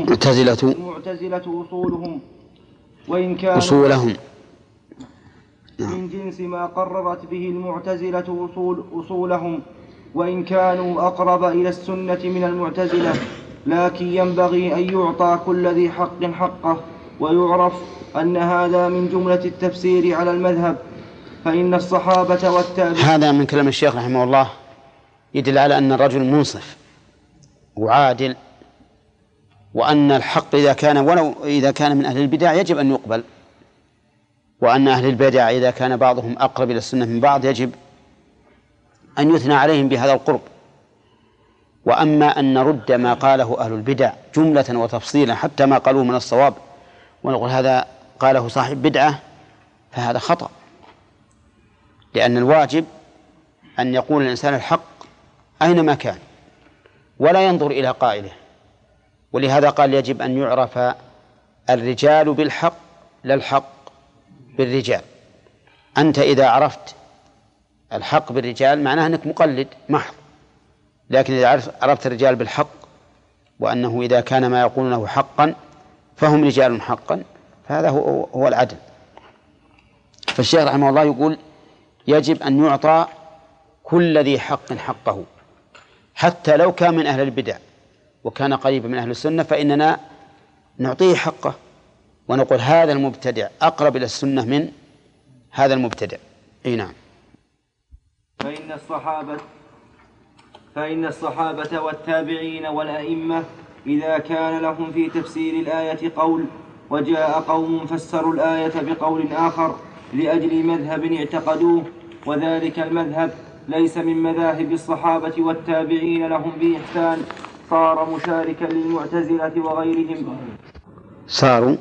أصولهم وإن كانوا أصولهم من جنس ما قررت به المعتزلة أصولهم وإن كانوا أقرب إلى السنة من المعتزلة، لكن ينبغي أن يعطى كل ذي حق حقه، ويعرف أن هذا من جملة التفسير على المذهب، فإن الصحابة والتابعين. هذا من كلام الشيخ رحمه الله يدل على أن الرجل منصف وعادل، وأن الحق إذا كان من أهل البدع يجب أن يقبل، وأن أهل البدع إذا كان بعضهم أقرب إلى السنة من بعض يجب أن يثنى عليهم بهذا القرب. وأما أن نرد ما قاله أهل البدع جملة وتفصيلا حتى ما قالوه من الصواب ونقول هذا قاله صاحب بدعة، فهذا خطأ، لأن الواجب أن يقول الإنسان الحق أينما كان ولا ينظر إلى قائله. ولهذا قال يجب أن يعرف الرجال بالحق لا الحق بالرجال. أنت إذا عرفت الحق بالرجال معناه أنك مقلد محض، لكن إذا عرفت الرجال بالحق وأنه إذا كان ما يقولونه حقا فهم رجال حقا، فهذا هو العدل. فالشيخ رحمه الله يقول يجب أن يعطى كل ذي حق حقه، حتى لو كان من أهل البدع وكان قريبا من أهل السنة فإننا نعطيه حقه ونقول هذا المبتدع أقرب إلى السنة من هذا المبتدع. أي نعم. فإن الصحابة والتابعين والأئمة إذا كان لهم في تفسير الآية قول وجاء قوم فسروا الآية بقول آخر لأجل مذهب اعتقدوه وذلك المذهب ليس من مذاهب الصحابة والتابعين لهم بإحسان، صار مشاركا للمعتزلة وغيرهم. صاروا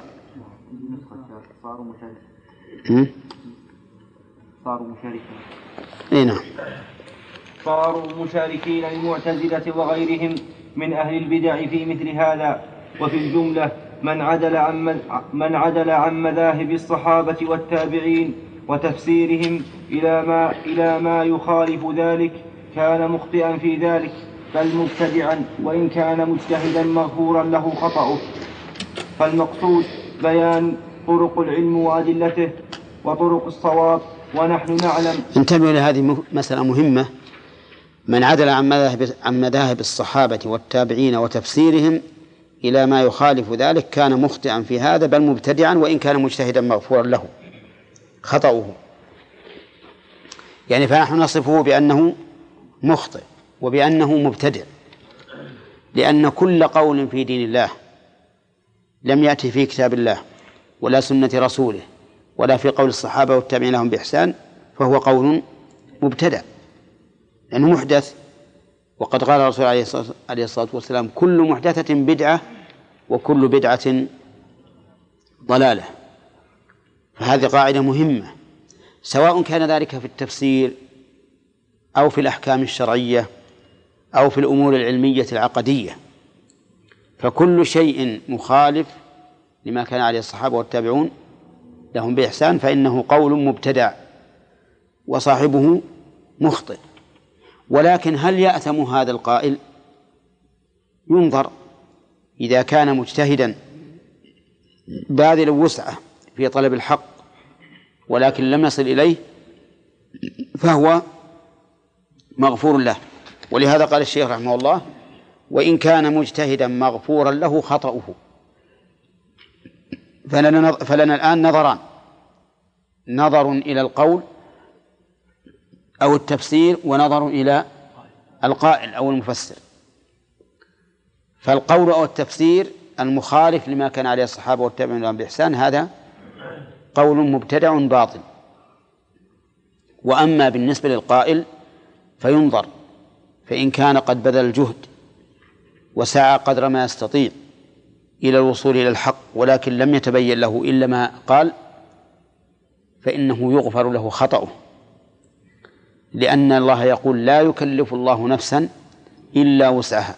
مشاركين للمعتزلة وغيرهم من أهل البدع في مثل هذا. وفي الجملة من عدل عن مذاهب الصحابة والتابعين وتفسيرهم إلى ما يخالف ذلك كان مخطئا في ذلك بل مبتدعا، وإن كان مجتهدا مغفورا له خطأه. فالمقصود بيان طرق العلم وأدلته وطرق الصواب، ونحن نعلم. انتبهوا لهذه مسألة مهمة. من عدل عن مذاهب الصحابة والتابعين وتفسيرهم إلى ما يخالف ذلك كان مخطئا في هذا بل مبتدعا، وإن كان مجتهدا مغفورا له خطأه. يعني فنحن نصفه بأنه مخطئ وبأنه مبتدع، لأن كل قول في دين الله لم يأتي في كتاب الله ولا سنة رسوله ولا في قول الصحابة والتابعين لهم بإحسان فهو قول مبتدع لأنه محدث. وقد قال الرسول عليه الصلاة والسلام كل محدثة بدعة وكل بدعة ضلالة. فهذه قاعدة مهمة، سواء كان ذلك في التفسير أو في الأحكام الشرعية أو في الأمور العلمية العقدية، فكل شيء مخالف لما كان عليه الصحابة والتابعون لهم بإحسان فإنه قول مبتدع وصاحبه مخطئ. ولكن هل يأثم هذا القائل؟ ينظر. إذا كان مجتهدا باذل وسعه في طلب الحق ولكن لم يصل إليه فهو مغفور له. ولهذا قال الشيخ رحمه الله وإن كان مجتهدا مغفورا له خطأه. فلنا الآن نظران: نظر إلى القول أو التفسير، ونظر إلى القائل أو المفسر. فالقول أو التفسير المخالف لما كان عليه الصحابة والتابعين لهم بإحسان هذا قول مبتدع باطل. وأما بالنسبة للقائل فينظر، فإن كان قد بذل الجهد وسعى قدر ما يستطيع إلى الوصول إلى الحق ولكن لم يتبين له إلا ما قال فإنه يغفر له خطأه، لأن الله يقول لا يكلف الله نفسا إلا وسعها،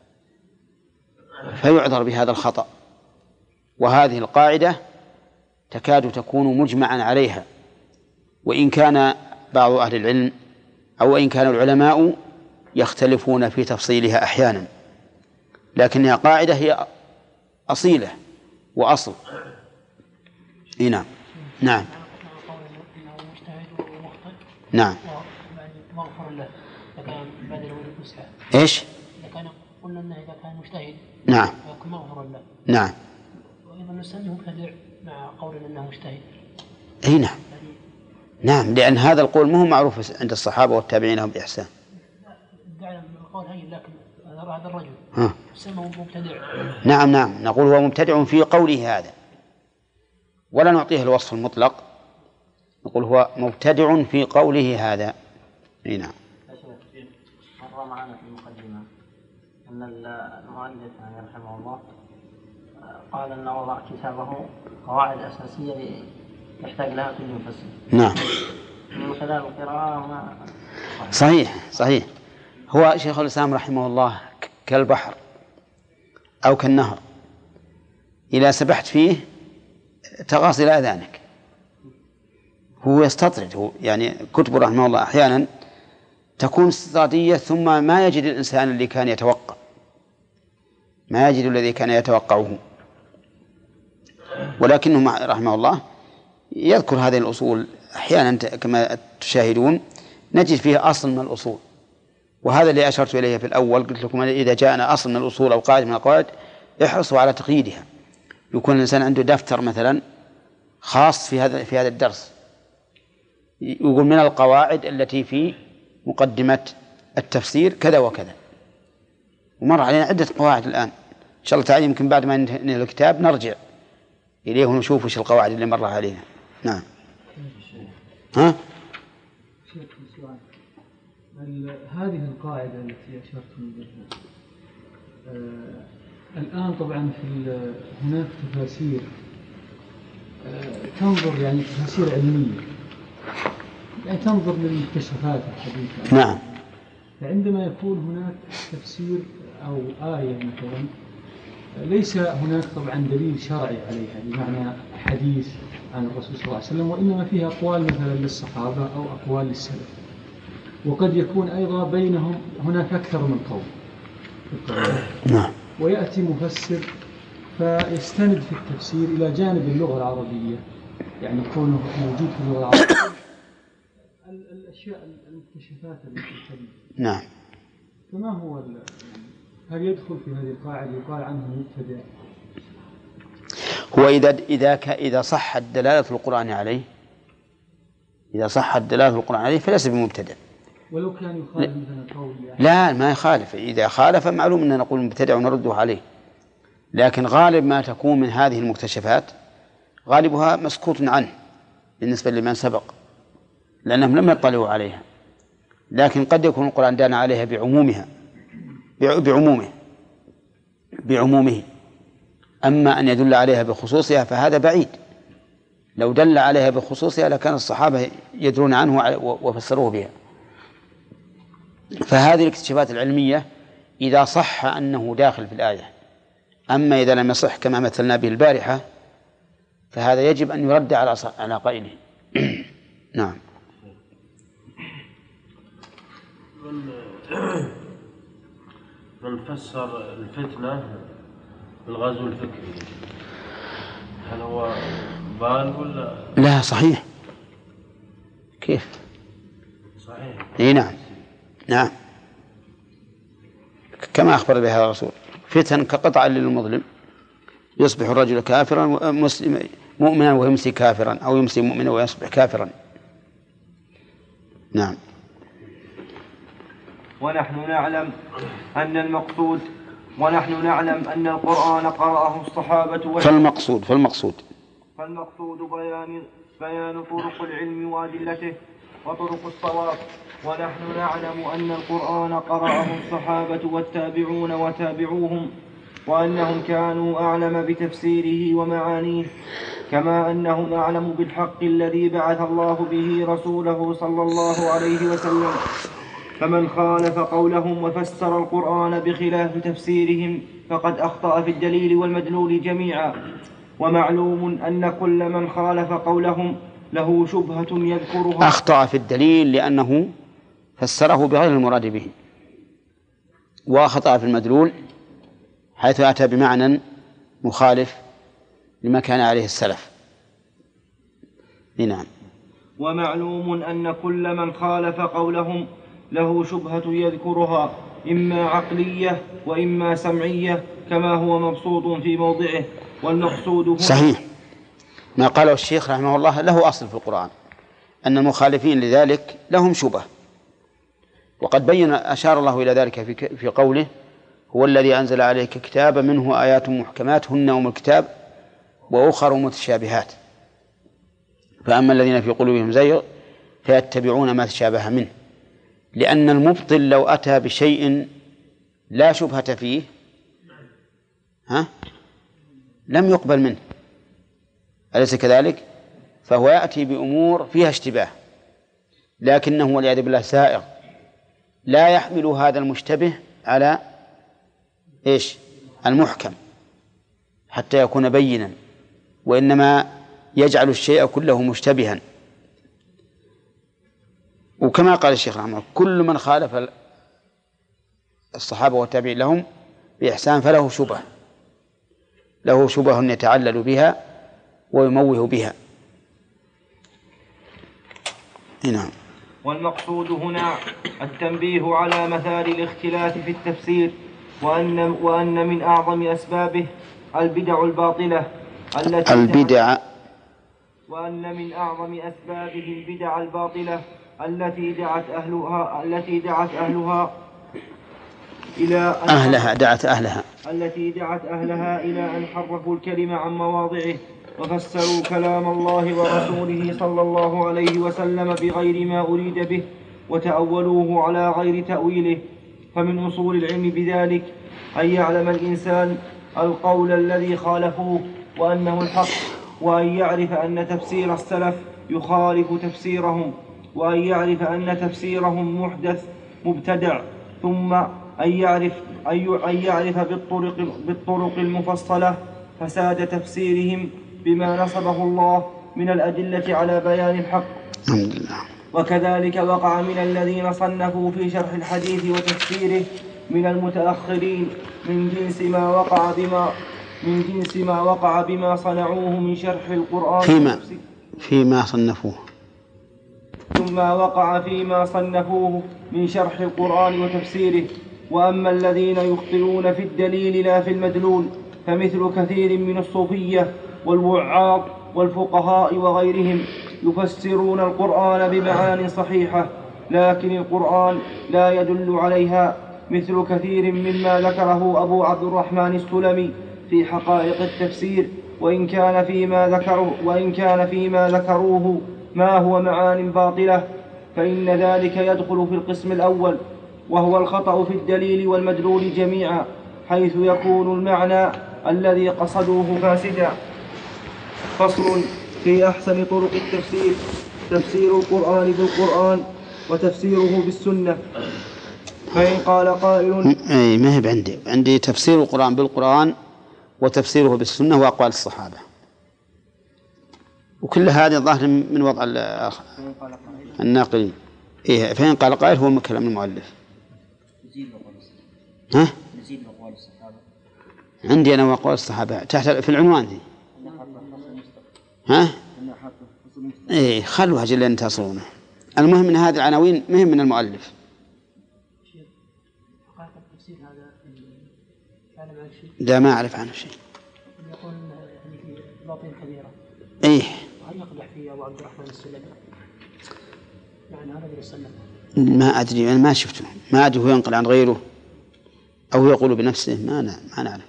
فيعذر بهذا الخطأ. وهذه القاعدة تكاد تكون مجمعا عليها، وإن كان بعض أهل العلم أو إن كان العلماء يختلفون في تفصيلها أحيانا، لكنها قاعدة هي أصيلة وأصل. نعم نعم نعم. مغفر له إذا كان بعد الولد وسعة. إيش؟ إذا كان قلنا أنه إذا كان مجتهد نعم يكون مغفر له. نعم. وأيضا نسميه مبتدع مع قول أنه مجتهد. أي نعم. نعم، لأن هذا القول مو معروف عند الصحابة والتابعين لهم بإحسان. ادعى القول هين، لكن هذا الرجل يسمى مبتدع. نعم نعم، نقول هو مبتدع في قوله هذا، ولا نعطيه الوصف المطلق، نقول هو مبتدع في قوله هذا. نعم. مر معنا في المقدمة أن المؤلف رحمه الله قال أنه وضع كتابه قواعد أساسية يحتاج لها كل مفسر. نعم. من خلال القراءة ما صحيح. هو شيخ الإسلام رحمه الله كالبحر أو كالنهر، إذا سبحت فيه تغاص إلى أذانك. هو يستطرد، هو يعني كتب رحمه الله أحيانا تكون استطرادية ثم ما يجد الإنسان اللي كان يتوقع، ما يجد الذي كان يتوقعه، ولكنه رحمه الله يذكر هذه الأصول أحيانا كما تشاهدون نجد فيها أصل من الأصول. وهذا اللي أشرت إليه في الأول، قلت لكم إذا جاءنا أصل من الأصول أو قاعدة من القواعد احرصوا على تقييدها. يكون الإنسان عنده دفتر مثلا خاص في هذا الدرس، يقول من القواعد التي في مقدمة التفسير كذا وكذا، ومر علينا عدة قواعد الآن. إن شاء الله تعالى يمكن بعد ما ننهي الكتاب نرجع إليه ونشوف وش القواعد اللي مر علينا. نعم. ها؟ هذه القاعدة التي أشرتم إليها الآن طبعا هناك تفاسير تنظر يعني تفاسير علمية، يعني تنظر للمكتشفات الحديثة. نعم. فعندما يكون هناك تفسير أو آية مثلا ليس هناك طبعا دليل شرعي عليها بمعنى حديث عن الرسول صلى الله عليه وسلم، وإنما فيها أقوال مثلا للصحابة أو أقوال للسلف، وقد يكون أيضا بينهم هناك أكثر من قول. نعم. ويأتي مفسر فيستند في التفسير إلى جانب اللغة العربية، يعني كونه موجود في اللغة العربية الأشياء المكتشفات التي تلي. نعم. فما هو هل يدخل في هذه القاعدة يقال عنه مبتدع؟ هو إذا صحت دلالة القرآن عليه، إذا صحت دلالة القرآن عليه فليس بمبتدع. ولو كان يخالف مثلا قول يعني. لا، ما يخالف. إذا خالف معلوم أننا نقول مبتدع ونرده عليه، لكن غالب ما تكون من هذه المكتشفات غالبها مسكوت عنه بالنسبة لمن سبق، لأنهم لم يطلعوا عليها. لكن قد يكون القرآن دان عليها بعمومه. أما أن يدل عليها بخصوصها فهذا بعيد. لو دل عليها بخصوصها لكان الصحابة يدرون عنه وفسروه بها. فهذه الاكتشافات العلمية إذا صح أنه داخل في الآية. أما إذا لم يصح كما مثلنا به البارحة فهذا يجب أن يرد على قائله. نعم. من فسر الفتنة بالغزو الفكري هل هو بال ولا لا؟ صحيح. كيف؟ صحيح. اي نعم كما أخبر بها الرسول: فتن كقطع للمظلم، يصبح الرجل كافرا مؤمنا ويمسي كافرا، أو يمسي مؤمنا ويصبح كافرا. نعم. ونحن نعلم أن القرآن قرأه الصحابة فالمقصود بيان طرق العلم وأدلته وطرق الصواب. ونحن نعلم أن القرآن قرأه الصحابة والتابعون وتابعوهم، وأنهم كانوا أعلم بتفسيره ومعانيه، كما أنهم أعلم بالحق الذي بعث الله به رسوله صلى الله عليه وسلم. فمن خالف قولهم وفسر القرآن بخلاف تفسيرهم فقد أخطأ في الدليل والمدلول جميعا. ومعلوم أن كل من خالف قولهم له شبهة يذكرها. أخطأ في الدليل لأنه فسره بغير المراد به، وأخطأ في المدلول حيث أتى بمعنى مخالف لما كان عليه السلف. نعم. ومعلوم أن كل من خالف قولهم له شبهة يذكرها، إما عقلية وإما سمعية، كما هو مبسوط في موضعه. والمقصود هنا صحيح ما قاله الشيخ رحمه الله له أصل في القرآن، أن المخالفين لذلك لهم شبه. وقد أشار الله إلى ذلك في قوله: هو الذي أنزل عليك كتابا منه آيات محكمات هن أم الكتاب وأخر متشابهات، فأما الذين في قلوبهم زيغ فيتبعون ما تشابه منه. لأن المبطل لو أتى بشيء لا شبهة فيه لم يقبل منه، أليس كذلك؟ فهو يأتي بأمور فيها اشتباه، لكنه والعياذ بالله سائغ لا يحمل هذا المشتبه على المحكم حتى يكون بينا، وإنما يجعل الشيء كله مشتبها. وكما قال الشيخ رحمه الله: كل من خالف الصحابة والتابعين لهم بإحسان فله شبه، له شبه يتعلل بها ويموه بها. نعم. والمقصود هنا التنبيه على مثال الاختلاف في التفسير، وأن من أعظم أسبابه البدع الباطلة وأن من أعظم أسبابه البدع الباطلة التي دعت أهلها إلى أن حرفوا الكلمة عن مواضعه وفسروا كلام الله ورسوله صلى الله عليه وسلم بغير ما أريد به وتأولوه على غير تأويله. فمن أصول العلم بذلك أن يعلم الإنسان القول الذي خالفوه وأنه الحق، وأن يعرف أن تفسير السلف يخالف تفسيرهم، وأن يعرف أن تفسيرهم محدث مبتدع، ثم أن يعرف بالطرق المفصلة فساد تفسيرهم بما نصبه الله من الأدلة على بيان الحق. وكذلك وقع من الذين صنفوا في شرح الحديث وتفسيره من المتأخرين من جنس ما وقع بما صنعوه من شرح القرآن فيما صنفوه ثم وقع فيما صنفوه من شرح القرآن وتفسيره. وأما الذين يخطئون في الدليل لا في المدلول فمثل كثير من الصوفية والوعاظ والفقهاء وغيرهم يفسرون القرآن بمعان صحيحة لكن القرآن لا يدل عليها، مثل كثير مما ذكره أبو عبد الرحمن السلمي في حقائق التفسير، وإن كان فيما ذكروه ما هو معان باطلة فإن ذلك يدخل في القسم الأول، وهو الخطأ في الدليل والمدلول جميعا، حيث يكون المعنى الذي قصدوه فاسدا. فصل في أحسن طرق التفسير: تفسير القرآن بالقرآن وتفسيره بالسنة. فإن قال قائل ما هي عندي تفسير القرآن بالقرآن وتفسيره بالسنة وأقوال الصحابة، وكل هذه ظاهر من وضع الناقلين. فإن قال قائل هو من كلام المؤلف. نزيد أقوال الصحابة عندي أنا وأقوال الصحابة تحت في العنوان دي. خلوها جل أن تصلونه. المهم من هذه العناوين مهم من المؤلف. ده ما أعرف عنه شيء. يقول في باطن كبيرة. وهل يقدح فيه أبو عبد الرحمن السلمي؟ يعني هذا يسلم. ما أدري، أنا ما شفته، ما أدري هو ينقل عن غيره أو يقول بنفسه، ما نعرف.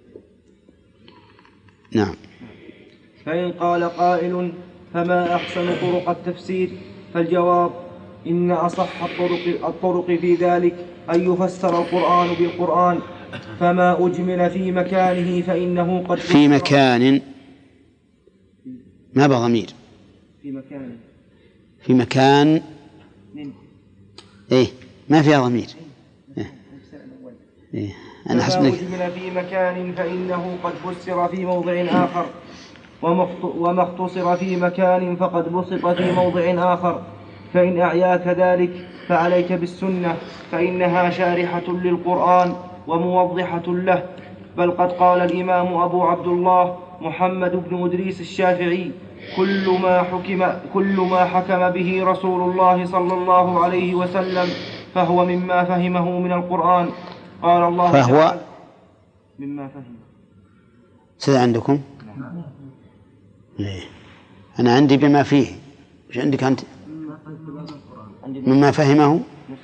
نعم. فإن قال قائل فما أحسن طرق التفسير؟ فالجواب: إن أصح الطرق في ذلك أن يفسر القرآن بالقرآن، فما أجمل في مكانه فإنه قد في مكان ما بضمير في مكان ما فيها ضمير. أنا فما أجمل في مكان فإنه قد فسر في موضع آخر، وما اختصر في مكان فقد بسط في موضع آخر. فإن أعياك ذلك فعليك بالسنة، فإنها شارحة للقرآن وموضحة له. بل قد قال الإمام أبو عبد الله محمد بن إدريس الشافعي: كل ما حكم به رسول الله صلى الله عليه وسلم فهو مما فهمه من القرآن. قال الله فهو مما فهم. سيد عندكم؟ أنا عندي بما فيه. وش عندك أنت؟ مما فهمه.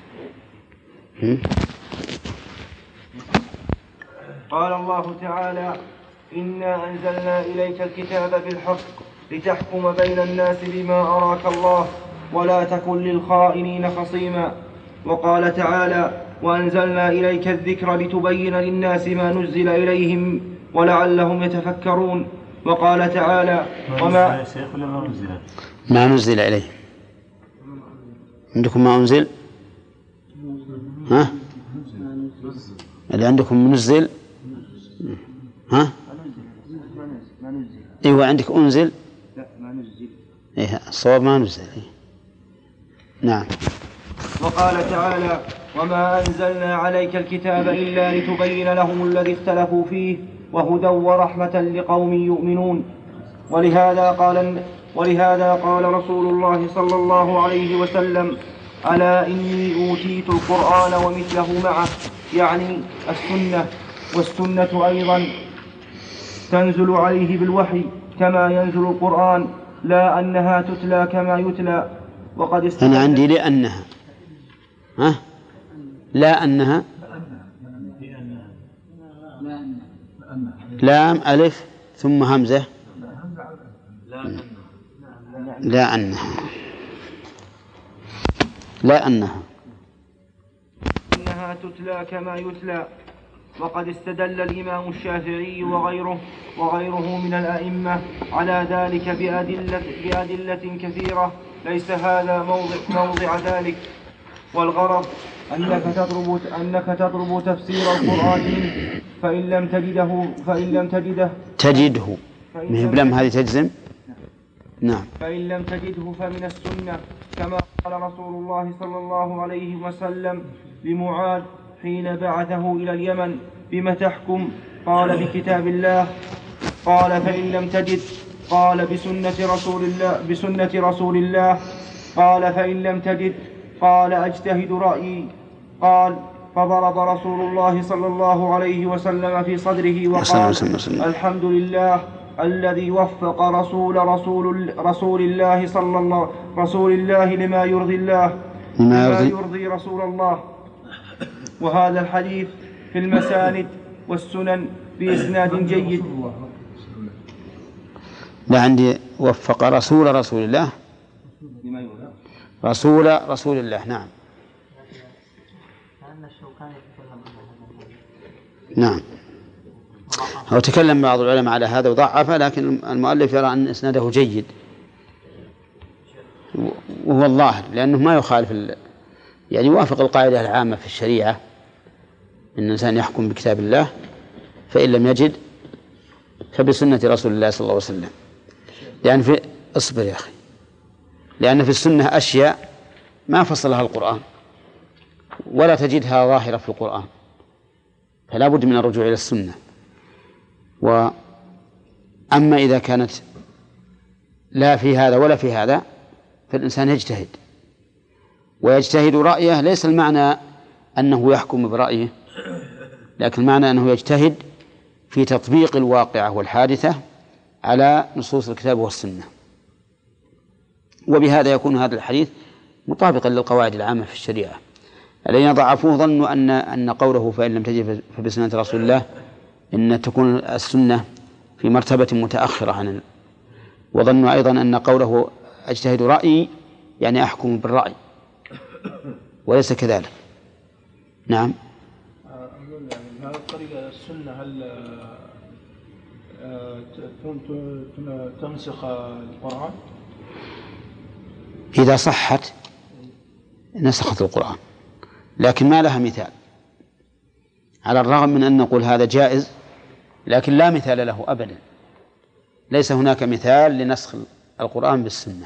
قال الله تعالى: إنا أنزلنا إليك الكتاب بالحق لتحكم بين الناس بما أراك الله ولا تكن للخائنين خصيما. وقال تعالى: وأنزلنا إليك الذكر لتبين للناس ما نزل إليهم ولعلهم يتفكرون. وقال تعالى: ما نزل إليه. عندكم ما أنزل؟ ها؟ اللي عندكم منزل؟ ها؟ ايوه عندك انزل. لا ما نزل. ايه الصواب ما نزل. نعم. وقال تعالى: وما أنزلنا عليك الكتاب إلا لتبين لهم الذي اختلفوا فيه وهدى ورحمة لقوم يؤمنون. ولهذا قال رسول الله صلى الله عليه وسلم: ألا إني أوتيت القرآن ومثله معه، يعني السنة. والسنة أيضا تنزل عليه بالوحي كما ينزل القرآن، لا أنها تتلى كما يتلى. وقد أنا عندي لأنها لا أنها لام ألف ثم همزة لا أنها تتلى كما يتلى. وقد استدل الإمام الشافعي وغيره من الأئمة على ذلك بأدلة كثيرة، ليس هذا موضع ذلك. والغرض أنك تطلب تفسير القرآن منه، فإن لم تجده من بلم هذه تجزم. نعم. فإن لم تجده فمن السنة، كما قال رسول الله صلى الله عليه وسلم لمعاذ حين بعثه إلى اليمن: بما تحكم؟ قال: بكتاب الله. قال: فإن لم تجد؟ قال: بسنة رسول الله. قال: فإن لم تجد؟ قال: أجتهد رأيي. قال: فضرب رسول الله صلى الله عليه وسلم في صدره وقال: الحمد لله الذي وفق رسول الله لما يرضي الله لما يرضي رسول الله. وهذا الحديث في المساند والسنن بإسناد جيد. لا عندي وفق رسول الله رسول الله. نعم. نعم. هو تكلم بعض العلماء على هذا وضعفه، لكن المؤلف يرى أن إسناده جيد، وهو الظاهر لأنه ما يخالف يعني يوافق القاعدة العامة في الشريعة إن الإنسان يحكم بكتاب الله، فإن لم يجد فبسنة رسول الله صلى الله عليه وسلم. يعني اصبر يا أخي، لأن في السنة أشياء ما فصلها القرآن ولا تجدها ظاهرة في القرآن، فلا بد من الرجوع إلى السنة. وأما إذا كانت لا في هذا ولا في هذا، فالإنسان يجتهد، ويجتهد رأيه. ليس المعنى أنه يحكم برأيه، لكن المعنى أنه يجتهد في تطبيق الواقعة والحادثة على نصوص الكتاب والسنة. وبهذا يكون هذا الحديث مطابقا للقواعد العامة في الشريعة. الذين ضعفوه ظنوا أن قوله فإن لم تجد فبسنة رسول الله إن تكون السنة في مرتبة متأخرة عن، وظنوا أيضا أن قوله أجتهد رأيي يعني أحكم بالرأي، وليس كذلك. نعم. أظن يعني بهذه الطريقة السنة هل تنسخ القرآن؟ إذا صحت نسخت القرآن، لكن ما لها مثال، على الرغم من أن نقول هذا جائز، لكن لا مثال له أبدا. ليس هناك مثال لنسخ القرآن بالسنة.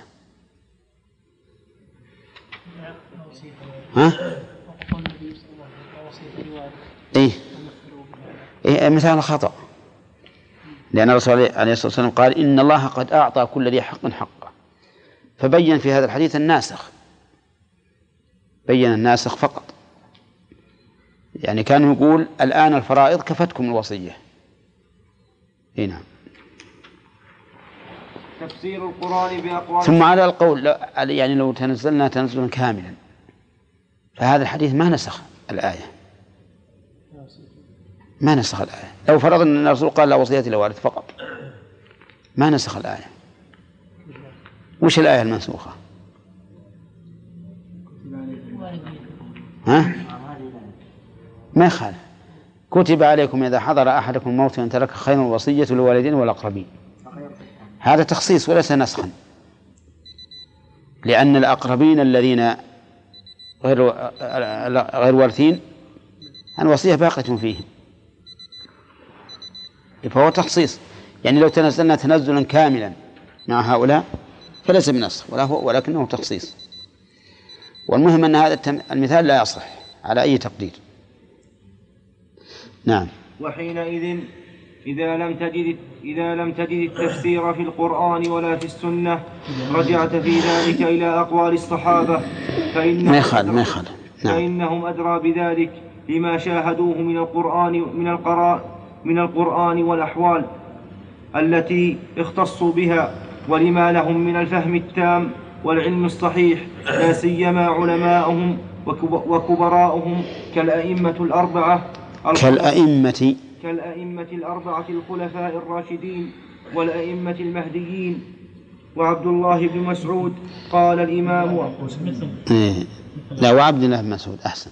ها؟ إيه مثال خطأ، لأن الرسول عليه الصلاة والسلام قال: إن الله قد أعطى كل ذي حق حقه، فبين في هذا الحديث الناسخ، بين الناسخ فقط. يعني كان يقول: الآن الفرائض كفتكم الوصية. نعم. تفسير القرآن بأقوال. ثم على القول يعني لو تنزلنا تنزلا كاملا فهذا الحديث ما نسخ الآية، ما نسخ الآية. لو فرضنا أن الرسول قال لا وصية لوارث فقط ما نسخ الآية. وش الآية المنسوخة؟ ها؟ ما يخالف. كتب عليكم إذا حضر أحدكم الموت أن ترك خير الوصية للوالدين والأقربين. هذا تخصيص وليس نسخا، لأن الأقربين الذين غير وارثين الوصية باقية فيهم، فهو تخصيص. يعني لو تنزلنا تنزلا كاملا مع هؤلاء فليس بنسخ ولكنه تخصيص. والمهم أن هذا المثال لا يصح على أي تقدير. نعم. وحينئذ إذا لم تجد التفسير في القرآن ولا في السنة رجعت في ذلك إلى أقوال الصحابة فإنهم أدرى بذلك لما شاهدوه من القرآن والأحوال التي اختصوا بها، ولما لهم من الفهم التام والعلم الصحيح، لا سيما علماؤهم وكبراؤهم كالأئمة الأربعة الخلفاء الراشدين والأئمة المهديين وعبد الله بن مسعود. قال الإمام لا وعبد الله بن مسعود أحسن.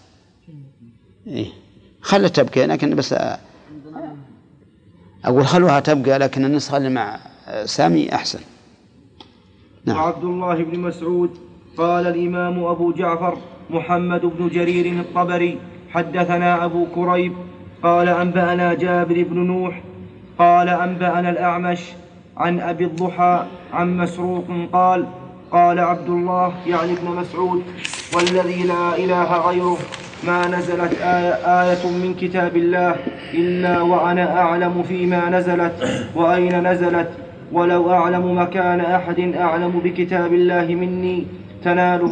خلها تبقى، لكن بس أقول خلوها تبقى، لكن النسخة اللي مع سامي أحسن. نعم. وعبد الله بن مسعود. قال الإمام أبو جعفر محمد بن جرير الطبري حدثنا أبو كريب قال أنبأنا جابر بن نوح قال أنبأنا الأعمش عن أبي الضحى عن مسروق قال قال عبد الله يعني ابن مسعود والذي لا إله غيره ما نزلت آية من كتاب الله إلا وأنا أعلم فيما نزلت وأين نزلت، ولو أعلم مكان أحد أعلم بكتاب الله مني تناله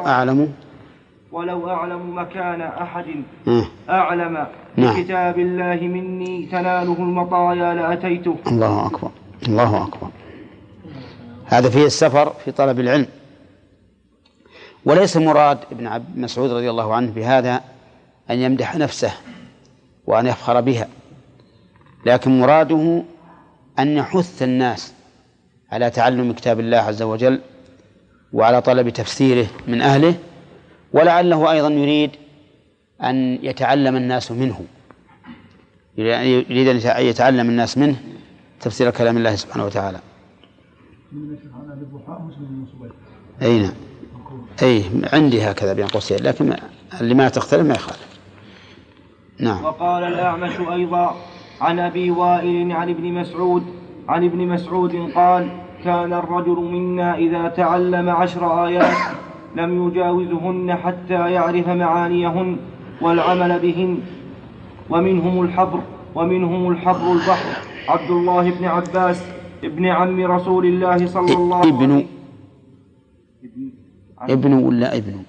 ولو أعلم مكان أحد أعلم بكتاب الله مني تناله المطايا لأتيته. الله أكبر الله أكبر. هذا فيه السفر في طلب العلم. وليس مراد ابن مسعود رضي الله عنه بهذا أن يمدح نفسه وأن يفخر بها، لكن مراده أن يحث الناس على تعلم كتاب الله عز وجل وعلى طلب تفسيره من أهله، ولعله أيضا يريد أن يتعلم الناس منه، يريد أن يتعلم الناس منه تفسير كلام الله سبحانه وتعالى. أي نعم، أي عندي هكذا بين قوسين، لكن اللي ما تختلف ما يخالف. نعم. وقال الأعمش أيضا عن أبي وائل عن ابن مسعود قال كان الرجل منا إذا تعلم 10 آيات لم يجاوزهن حتى يعرف معانيهن والعمل بهن، ومنهم الحبر البحر عبد الله بن عباس ابن عم رسول الله صلى الله عليه وسلم. ابن ولا ابن؟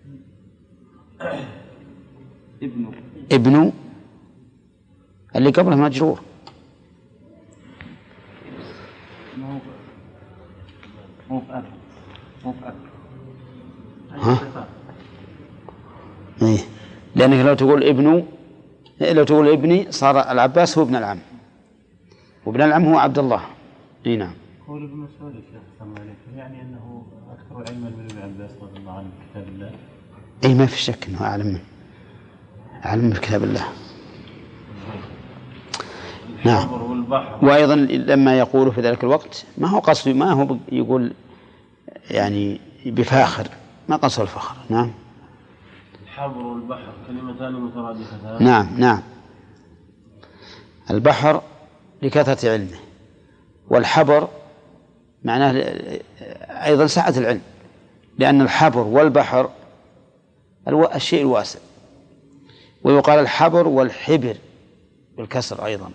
ابن اللي قبله مجرور. مو أب. ها؟ إيه، لأنك لو تقول ابني صار العباس هو ابن العم، وابن العم هو عبد الله. اي نعم. قول ابن مسعود الشيخ صلى الله عليه وسلم يعني أنه أكثر علما من ابن عباس رضي الله عنه بكتاب الله. اي ما في شك أنه أعلم بكتاب الله. نعم. وأيضا لما يقول في ذلك الوقت ما هو قصد، ما هو يقول يعني بفاخر، ما قصد الفخر. نعم. الحبر والبحر كلمتان مترادفتان. نعم. البحر لكثرة علمه، والحبر معناه أيضا سعة العلم، لأن الحبر والبحر الشيء الواسع، ويقال الحبر والحبر بالكسر أيضا.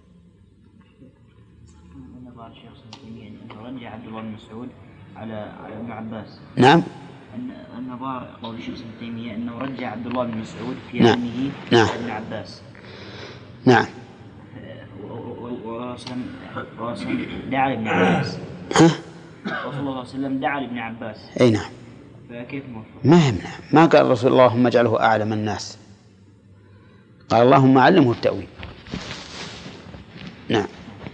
رجع عبد الله بن مسعود على ابن عباس. نعم. أن ظاهر قول الشيخ ابن تيمية أنه رجع عبد الله بن مسعود في علمه ابن عباس. نعم. ورسم دعا ابن عباس. صلى الله عليه وسلم دعا لابن عباس. أي نعم. فكيف موفق؟ ما يمنع، ما قال الرسول اللهم اجعله أعلم الناس، قال اللهم علمه التأويل. نعم.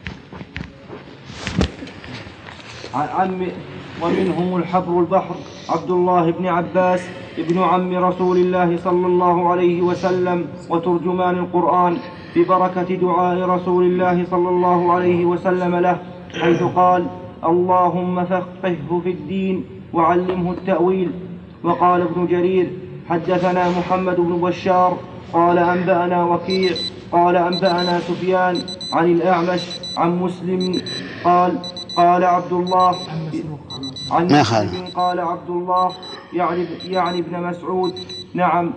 ومنهم الحبر البحر عبد الله بن عباس ابن عم رسول الله صلى الله عليه وسلم وترجمان القرآن، ببركة دعاء رسول الله صلى الله عليه وسلم له، حيث قال اللهم فقهه في الدين وعلمه التأويل. وقال ابن جرير حدثنا محمد بن بشار قال أنبأنا وكيع قال أنبأنا سفيان عن الأعمش عن مسلم قال عبد الله عن مسلم قال عبد الله يعني ابن مسعود نعم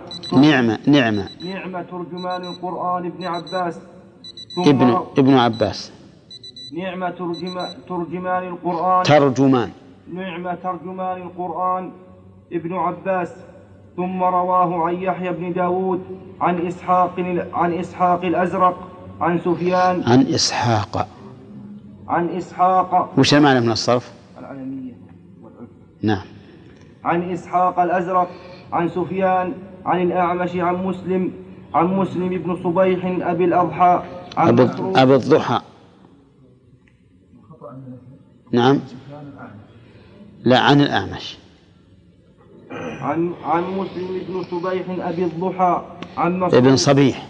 ترجمان القرآن ابن عباس ابن عباس نعم ترجمان القرآن نعم ترجمان القرآن ابن عباس. ثم رواه عن يحيى بن داود عن إسحاق الأزرق عن سفيان عن إسحاق وش المعنى من الصرف؟ العلمية والعلم. نعم. عن إسحاق الأزرق عن سفيان عن الأعمش عن مسلم بن صبيح أبي الأضحى أبي الضحى. نعم. لا، عن الأعمش عن مسلم بن صبيح أبي الضحى عن ابن صبيح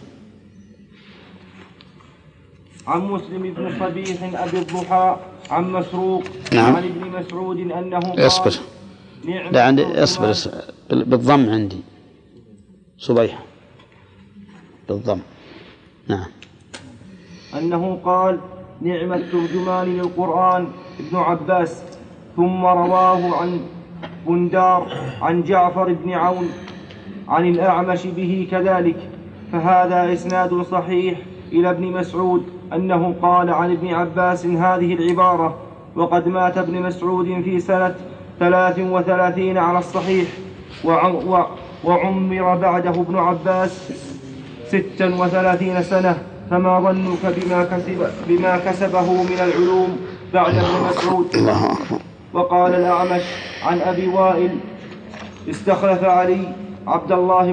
عن مسلم بن صبيح أبي الضحى عن مسروق نعم. عن ابن مسعود أنه قال اصبر لا عندي اصبر بالضم عندي صبيح بالضم. نعم. أنه قال نعم الترجمان للقرآن ابن عباس. ثم رواه عن بندار عن جعفر بن عون عن الأعمش به كذلك، فهذا إسناد صحيح إلى ابن مسعود أنه قال عن ابن عباس هذه العبارة. وقد مات ابن مسعود في سنة 33 على الصحيح، وعمر بعده ابن عباس 36 سنة، فما ظنك بما كسبه من العلوم بعد ابن مسعود. وقال الأعمش عن أبي وائل استخلف علي عبد الله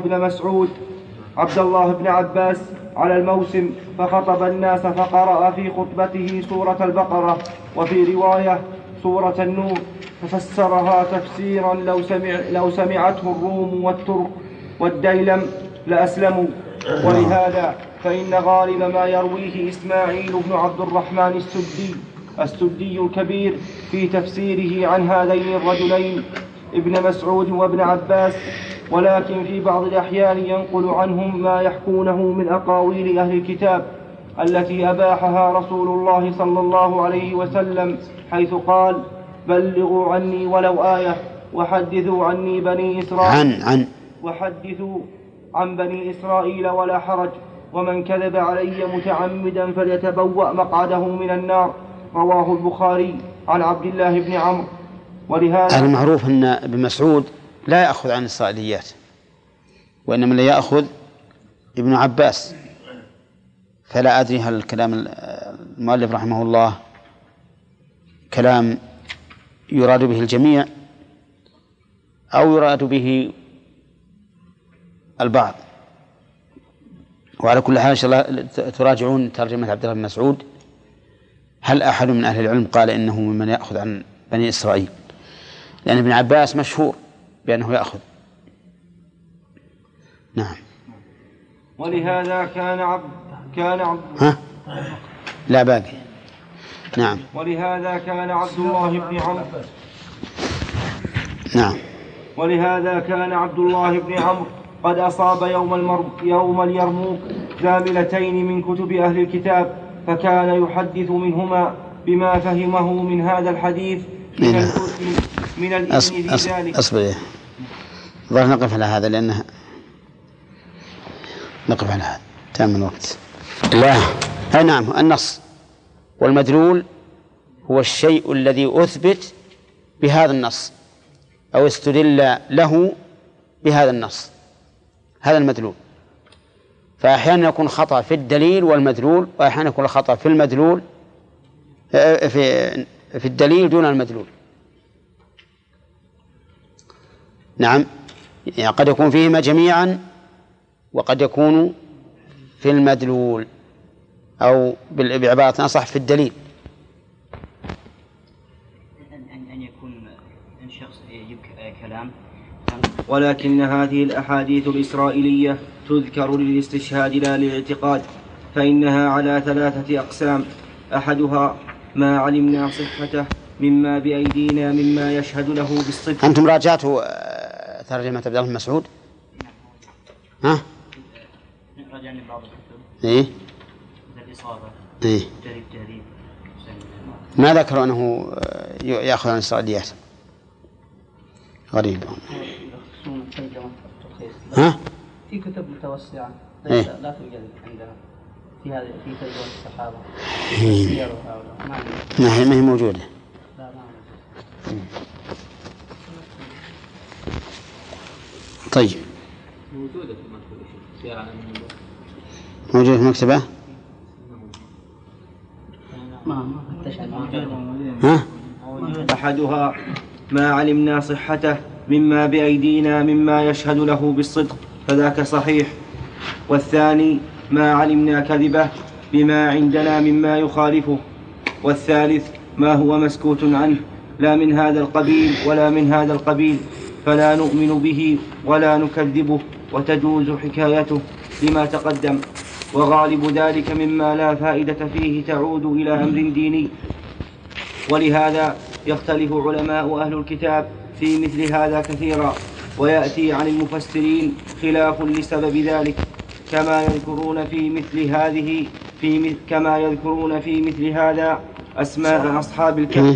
بن عباس على الموسم فخطب الناس فقرأ في خطبته سورة البقرة، وفي رواية سورة النور، ففسرها تفسيرا لو سمعته الروم والترك والديلم لأسلموا. ولهذا فإن غالب ما يرويه إسماعيل بن عبد الرحمن السدي الكبير في تفسيره عن هذين الرجلين ابن مسعود وابن عباس، ولكن في بعض الأحيان ينقل عنهم ما يحكونه من أقاويل أهل الكتاب التي أباحها رسول الله صلى الله عليه وسلم، حيث قال بلغوا عني ولو آية وحدثوا عني بني إسرائيل وحدثوا عن بني إسرائيل ولا حرج، ومن كذب علي متعمدا فليتبوأ مقعده من النار. رواه البخاري عن عبد الله بن عمرو. ولهذا المعروف أن ابن مسعود لا يأخذ عن الإسرائيليات، وإنما لا يأخذ ابن عباس. فلا أدري هل الكلام المؤلف رحمه الله كلام يراد به الجميع أو يراد به البعض. وعلى كل حال إن شاء الله تراجعون ترجمة عبد الله بن مسعود، هل أحد من أهل العلم قال إنه ممن يأخذ عن بني إسرائيل؟ لأن ابن عباس مشهور بأنه يأخذ. نعم. ولهذا كان عبد لا باقي. نعم. ولهذا كان عبد الله بن عمرو نعم. ولهذا كان عبد الله بن عمرو قد أصاب يوم اليرموك زاملتين من كتب أهل الكتاب، فكان يحدث منهما بما فهمه من هذا الحديث من الإذن في ذلك. أصبر ظهر نقف على هذا لأنه نقف على هذا تام الوقت. لا نعم. النص والمدلول هو الشيء الذي أثبت بهذا النص أو استدل له بهذا النص، هذا المدلول. فأحيانا يكون خطأ في الدليل والمدلول، وأحيانا يكون خطأ في المدلول في الدليل دون المدلول. نعم، يعني قد يكون فيهما جميعا وقد يكون في المدلول، أو بعبارة أصح في الدليل. أن يكون أن شخص يجيب كلام، ولكن هذه الأحاديث الإسرائيلية تذكر للاستشهاد لا للاعتقاد، فإنها على 3 أقسام: أحدها ما علمنا صحته مما بأيدينا مما يشهد له بالصدق. أنتم راجعتوا ترجمة عبد الله بن مسعود؟ ها؟ راجعنا بعض الكتب. إيه؟ الإصابة. إيه؟ جريب. ما ذكروا أنه يأخذ عن الإسرائيليات. غريب. ها؟ في كتب متوسعة لا توجد عندنا في هذه في ترجمة الصحابة. ما هي موجودة. طيب. موجودة في المكتبة؟ ها؟ أحدها ما علمنا صحته مما بأيدينا مما يشهد له بالصدق، فذاك صحيح. والثاني ما علمنا كذبه بما عندنا مما يخالفه. والثالث ما هو مسكوت عنه لا من هذا القبيل ولا من هذا القبيل، فلا نؤمن به ولا نكذبه، وتجوز حكايته لما تقدم. وغالب ذلك مما لا فائدة فيه تعود إلى أمر ديني. ولهذا يختلف علماء أهل الكتاب في مثل هذا كثيرا، ويأتي عن المفسرين خلاف لسبب ذلك، كما يذكرون في مثل هذا أسماء أصحاب الكهف.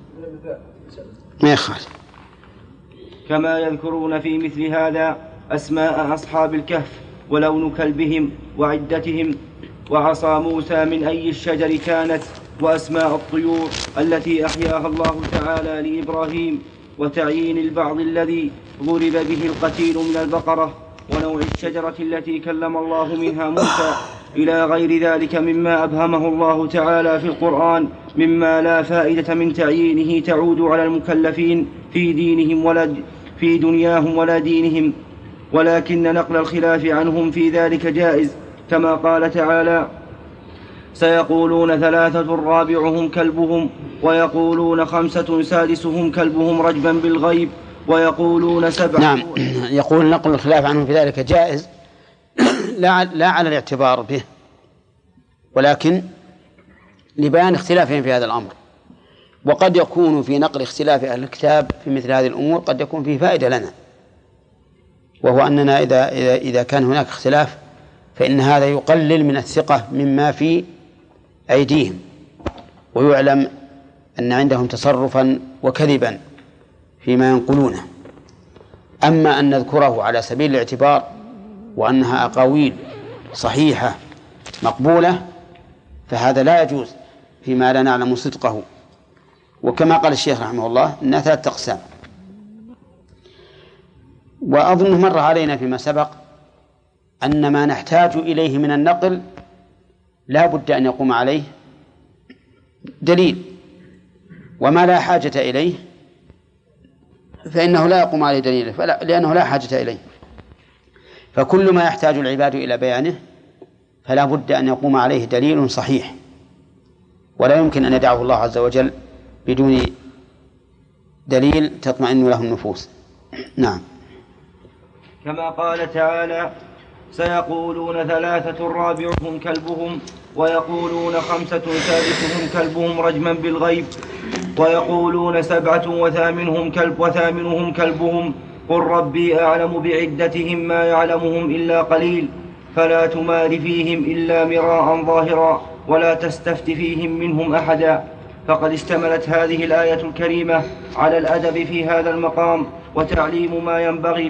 كما يذكرون في مثل هذا أسماء أصحاب الكهف ولون كلبهم وعدتهم، وعصا موسى من أي الشجر كانت، وأسماء الطيور التي أحياها الله تعالى لإبراهيم، وتعيين البعض الذي ضرب به القتيل من البقرة، ونوع الشجرة التي كلم الله منها موسى، إلى غير ذلك مما أبهمه الله تعالى في القرآن مما لا فائدة من تعيينه تعود على المكلفين في دنياهم ولا دينهم، ولكن نقل الخلاف عنهم في ذلك جائز، كما قال تعالى: سيقولون 3 رابعهم كلبهم، ويقولون 5 سادسهم كلبهم رجما بالغيب، ويقولون 7. نعم، يقول نقل الخلاف عنهم في ذلك جائز لا على الاعتبار به، ولكن لبيان اختلافهم في هذا الأمر. وقد يكون في نقل اختلاف أهل الكتاب في مثل هذه الأمور قد يكون فيه فائدة لنا، وهو أننا إذا كان هناك اختلاف فإن هذا يقلل من الثقة مما في أيديهم، ويعلم أن عندهم تصرفا وكذبا فيما ينقلونه. أما أن نذكره على سبيل الاعتبار وأنها أقاويل صحيحة مقبولة فهذا لا يجوز فيما لا نعلم صدقه. وكما قال الشيخ رحمه الله إنها 3 أقسام. وأظن مر علينا فيما سبق أن ما نحتاج إليه من النقل لا بد أن يقوم عليه دليل، وما لا حاجة إليه فإنه لا يقوم عليه دليل لأنه لا حاجة إليه. فكل ما يحتاج العباد إلى بيانه فلا بد أن يقوم عليه دليل صحيح، ولا يمكن أن يدعه الله عز وجل بدون دليل تطمئن له النفوس. نعم. كما قال تعالى: سيقولون 3 رابعهم كلبهم، ويقولون 5 سادسهم كلبهم رجما بالغيب، ويقولون 7 وثامنهم كلبهم، قل ربي أعلم بعدتهم ما يعلمهم إلا قليل، فلا تمار فيهم إلا مراء ظاهرا ولا تستفت فيهم منهم أحدا. فقد اشتملت هذه الآية الكريمة على الأدب في هذا المقام وتعليم ما ينبغي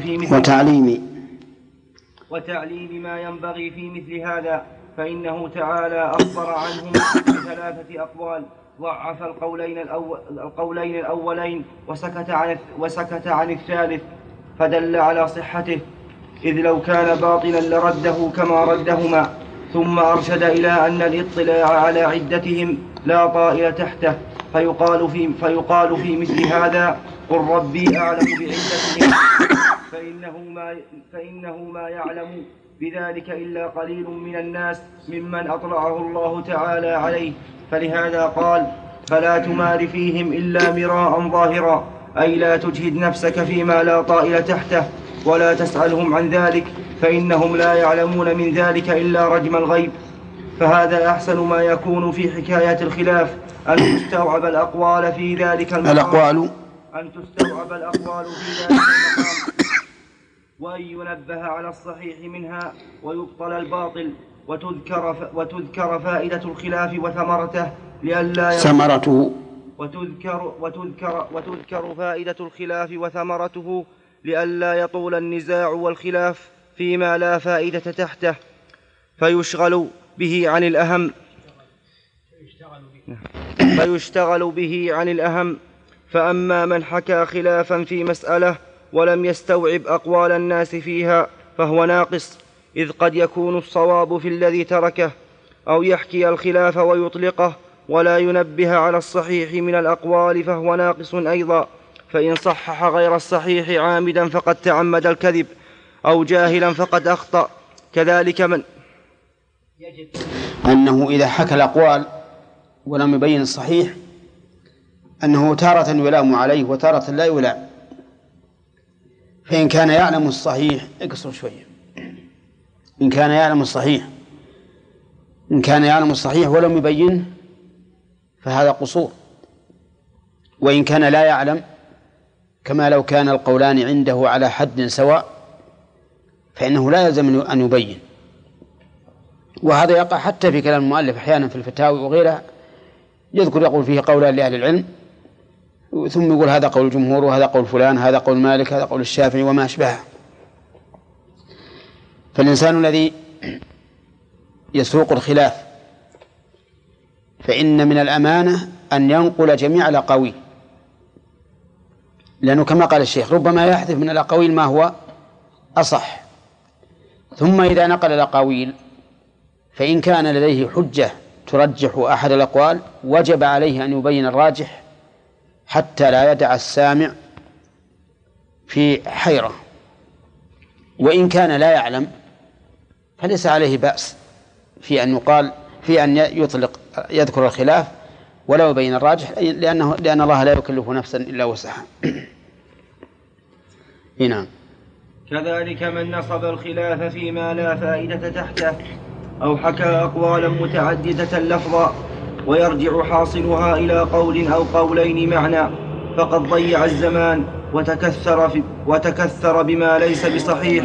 في مثل هذا، فإنه تعالى أخبر عنهم ب3 أقوال، ضعف القولين الأولين وسكت عن الثالث، فدل على صحته، إذ لو كان باطلا لرده كما ردهما. ثم أرشد إلى أن الاطلاع على عدتهم لا طائل تحته، فيقال في مثل هذا: قل ربي أعلم بعدتهم فإنه ما يعلم بذلك إلا قليل من الناس ممن أطلعه الله تعالى عليه. فلهذا قال: فلا تمار فيهم إلا مراء ظاهرا، أي لا تجهد نفسك فيما لا طائل تحته، ولا تسألهم عن ذلك، فإنهم لا يعلمون من ذلك إلا رجم الغيب. فهذا أحسن ما يكون في حكاية الخلاف، أن تستوعب الأقوال في ذلك المقام، وأن ينبه على الصحيح منها ويبطل الباطل، وتذكر فائدة الخلاف وثمرته لئلا ثمرته وتذكر فائدة الخلاف وثمرته لئلا يطول النزاع والخلاف فيما لا فائدة تحته فيشتغل به عن الأهم. فأما من حكى خلافا في مسألة ولم يستوعب أقوال الناس فيها فهو ناقص، إذ قد يكون الصواب في الذي تركه، أو يحكي الخلاف ويطلقه ولا ينبه على الصحيح من الأقوال فهو ناقص أيضا. فإن صحح غير الصحيح عامدا فقد تعمد الكذب، أو جاهلا فقد أخطأ. كذلك من أنه إذا حكى الأقوال ولم يبين الصحيح أنه تارة يلام عليه وتارة لا يلام. فإن كان يعلم الصحيح اقصر شوية. إن كان يعلم الصحيح ولم يبينه فهذا قصور. وإن كان لا يعلم، كما لو كان القولان عنده على حد سواء، فإنه لا يلزم أن يبين. وهذا يقع حتى في كلام المؤلف أحيانا في الفتاوي وغيرها، يقول فيه قولان لأهل العلم ثم يقول هذا قول الجمهور وهذا قول فلان، هذا قول مالك، هذا قول الشافعي وما أشبهه. فالإنسان الذي يسوق الخلاف فإن من الأمانة أن ينقل جميع الأقاويل، لأنه كما قال الشيخ ربما يحذف من الأقاويل ما هو أصح. ثم إذا نقل الأقاويل فإن كان لديه حجة ترجح أحد الأقوال وجب عليه أن يبين الراجح حتى لا يدع السامع في حيرة. وإن كان لا يعلم فليس عليه بأس في أن يذكر الخلاف ولا يبين الراجح، لأن الله لا يكلف نفسا إلا وسعها. نعم. كذلك من نصب الخلاف فيما لا فائدة تحته، أو حكى أقوالا متعددة لفظا ويرجع حاصلها إلى قول أو قولين معنى، فقد ضيع الزمان وتكثر بما ليس بصحيح.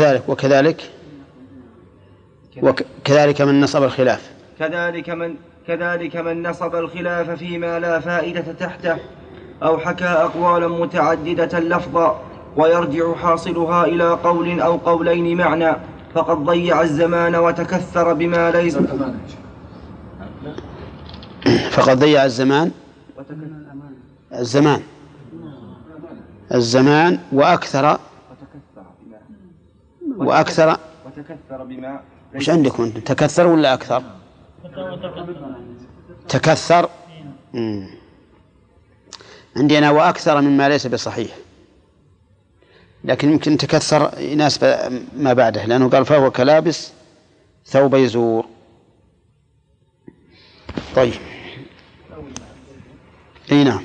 وكذلك من نصب الخلاف كذلك من نصب الخلاف فيما لا فائدة تحته، أو حكى أقوالا متعددة لفظا ويرجع حاصلها إلى قول أو قولين معنى، فقد ضيع الزمان وتكثر بما ليس فقد ضيع الزمان وأكثر بما وش عندكم أنتم؟ تكثر ولا أكثر؟ تكثر. عندي أنا وأكثر مما ليس بصحيح، لكن يمكن تكثر يناسب ما بعده، لأنه قال فهو كلابس ثوب يزور. طيب. نعم.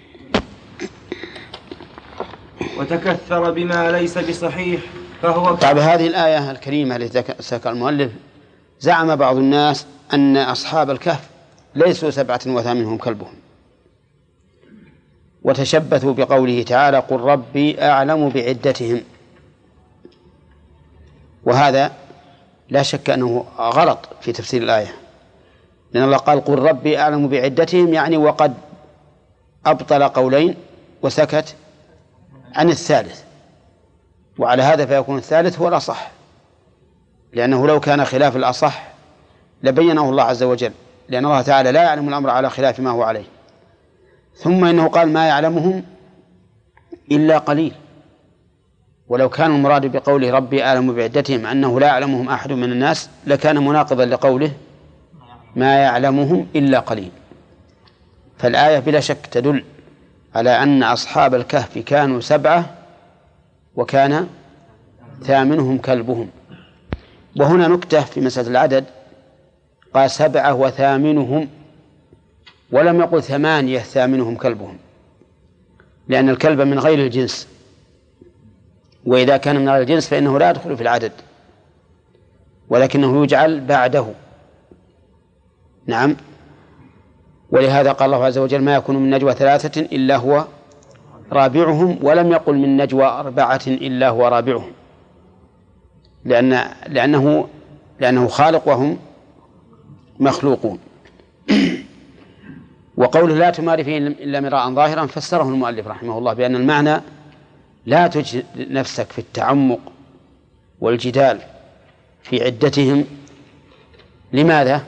وتكثر بما ليس بصحيح فهو. طيب، هذه الآية الكريمة التي ذكرها المؤلف زعم بعض الناس أن أصحاب الكهف ليسوا 7 وثامنهم كلبهم، وتشبثوا بقوله تعالى قل ربي أعلم بعدتهم. وهذا لا شك أنه غلط في تفسير الآية، لأن الله قال قل ربي أعلم بعدتهم، يعني وقد أبطل قولين وسكت عن الثالث، وعلى هذا فيكون الثالث هو الأصح، لأنه لو كان خلاف الأصح لبينه الله عز وجل، لأن الله تعالى لا يعلم الأمر على خلاف ما هو عليه. ثم إنه قال ما يعلمهم إلا قليل، ولو كان المراد بقوله ربي أعلم بعدتهم أنه لا يعلمهم أحد من الناس لكان مناقضا لقوله ما يعلمهم إلا قليل. فالآية بلا شك تدل على أن أصحاب الكهف كانوا 7 وكان ثامنهم كلبهم. وهنا نكتة في مسألة العدد، قال 7 وثامنهم، ولم يقل 8 ثامنهم كلبهم، لأن الكلب من غير الجنس، وإذا كان من غير الجنس فإنه لا يدخل في العدد، ولكنه يجعل بعده. نعم. ولهذا قال الله عز وجل: ما يكون من نجوى 3 إلا هو رابعهم، ولم يقل من نجوى 4 إلا هو رابعهم، لأنه خالق وهم مخلوقون. وقوله لا تماري فيه إلا مراء ظاهرا فسره المؤلف رحمه الله بأن المعنى لا تجد نفسك في التعمق والجدال في عدتهم. لماذا؟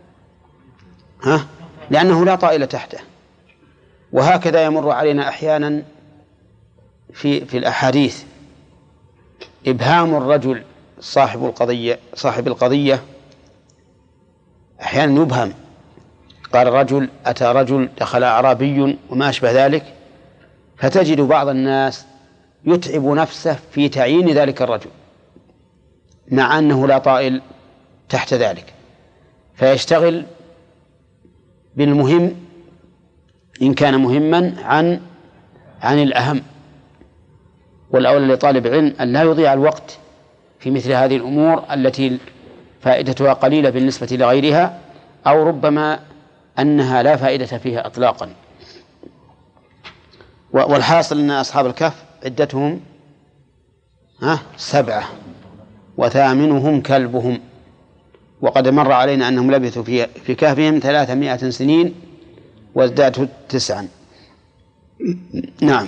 لأنه لا طائل تحته. وهكذا يمر علينا أحيانا في الأحاديث إبهام الرجل صاحب القضية أحيانا يبهم. قال الرجل: أتى رجل، دخل أعرابي، وما أشبه ذلك، فتجد بعض الناس يتعب نفسه في تعيين ذلك الرجل مع أنه لا طائل تحت ذلك، فيشتغل بالمهم إن كان مهما عن الأهم. والأولى لطالب علم أن لا يضيع الوقت في مثل هذه الأمور التي فائدتها قليلة بالنسبة لغيرها، أو ربما أنها لا فائدة فيها إطلاقا. والحاصل أن أصحاب الكهف عدتهم 7 وثامنهم كلبهم. وقد مر علينا أنهم لبثوا في كهفهم 300 سنين وازدادوا 9. نعم.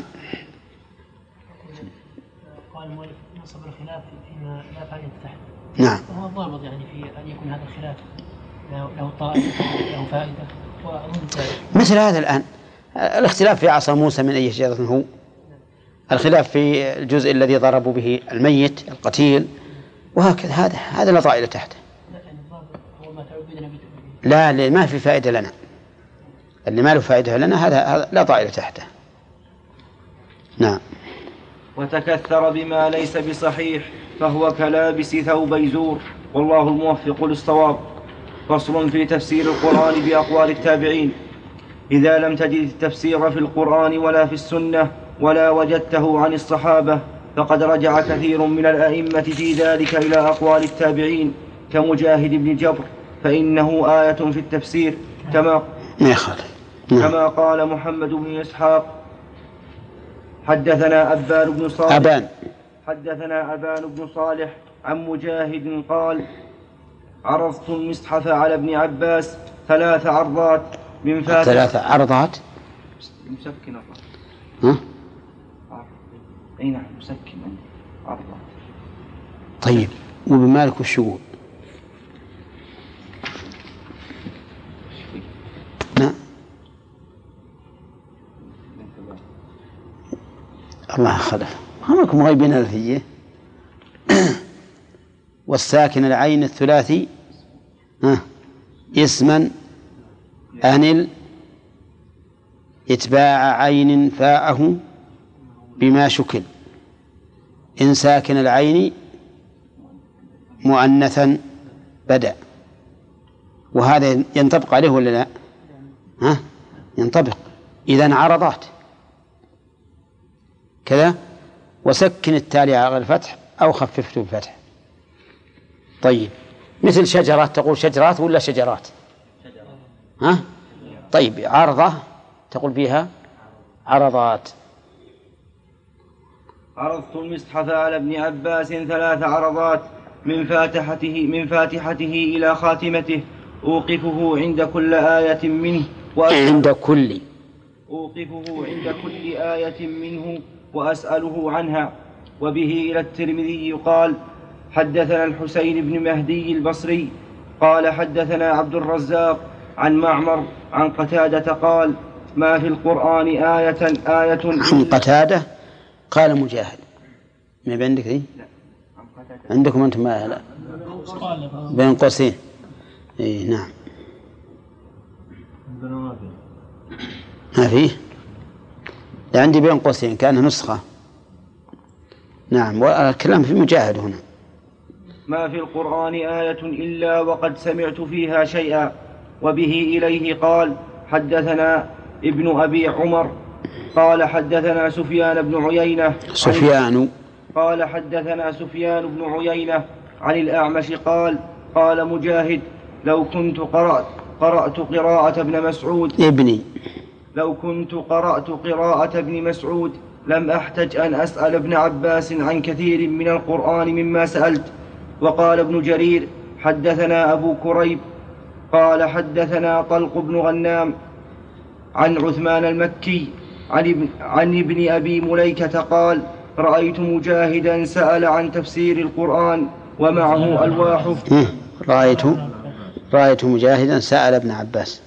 قال المؤلف: نصب الخلاف فيما لا فائدة تحت. نعم. وهو ضابط يعني في أن يكون هذا الخلاف له طائل، له فائدة مثل هذا الآن الاختلاف في عصا موسى من أي شجرة هو، الخلاف في الجزء الذي ضربوا به الميت القتيل، وهكذا. هذا لا طائل تحته. لا ما في فائدة لنا، اللي ما له فائدة لنا هذا لا طائل تحته. نعم. وتكثر بما ليس بصحيح فهو كلابس ثوب يزور، والله الموفق للصواب. فصل في تفسير القرآن بأقوال التابعين: إذا لم تجد التفسير في القرآن ولا في السنة ولا وجدته عن الصحابة فقد رجع كثير من الأئمة في ذلك إلى أقوال التابعين كمجاهد بن جبر، فإنه آية في التفسير كما قال محمد بن إسحاق: حدثنا أبان بن صالح عن مجاهد قال: عرضت المصحف على ابن عباس 3 عرضات من فاتحة. 3 عرضات مسكن أي نعم مسكن عرضات. طيب، وبمالك والشغول؟ نعم. الله خلف همكم غيبين الفية. والساكن العين الثلاثي اسما أنل إتباع عين فاءه بما شكل، إن ساكن العين مؤنثا بدأ. وهذا ينطبق عليه ولا لا؟ ينطبق. إذن عرضات كذا. وسكن التالي على الفتح أو خففته بالفتح. طيب، مثل شجرات تقول شجرات ولا شجرات؟ طيب، عرضة تقول فيها عرضات. عرضت المصحف على ابن عباس 3 عرضات من فاتحته إلى خاتمته، أوقفه عند كل آية منه وأسأله عنها. وبه إلى الترمذي قال: حدثنا الحسين بن مهدي البصري قال حدثنا عبد الرزاق عن معمر عن قتادة قال: ما في القرآن آية عن قتادة. قال مجاهد ما عندك ذي؟ عندكم أنتم لا بين قوسين. نعم. ما فيه؟ لا، عندي بين قوسين كأنها نسخة. نعم، والكلام في مجاهد هنا. ما في القرآن آية إلا وقد سمعت فيها شيئا. وبه إليه قال حدثنا ابن أبي عمر قال حدثنا سفيان بن عيينة قال حدثنا سفيان بن عيينة عن الأعمش قال قال مجاهد لو كنت قرأت قراءة ابن مسعود لو كنت قرأت قراءة ابن مسعود لم أحتج أن أسأل ابن عباس عن كثير من القرآن مما سألت. وقال ابن جرير حدثنا أبو كريب قال حدثنا طلق بن غنام عن عثمان المكي عن ابن أبي مليكة قال رأيت مجاهدا سأل عن تفسير القرآن ومعه ألواحه. رأيت مجاهدا سأل ابن عباس.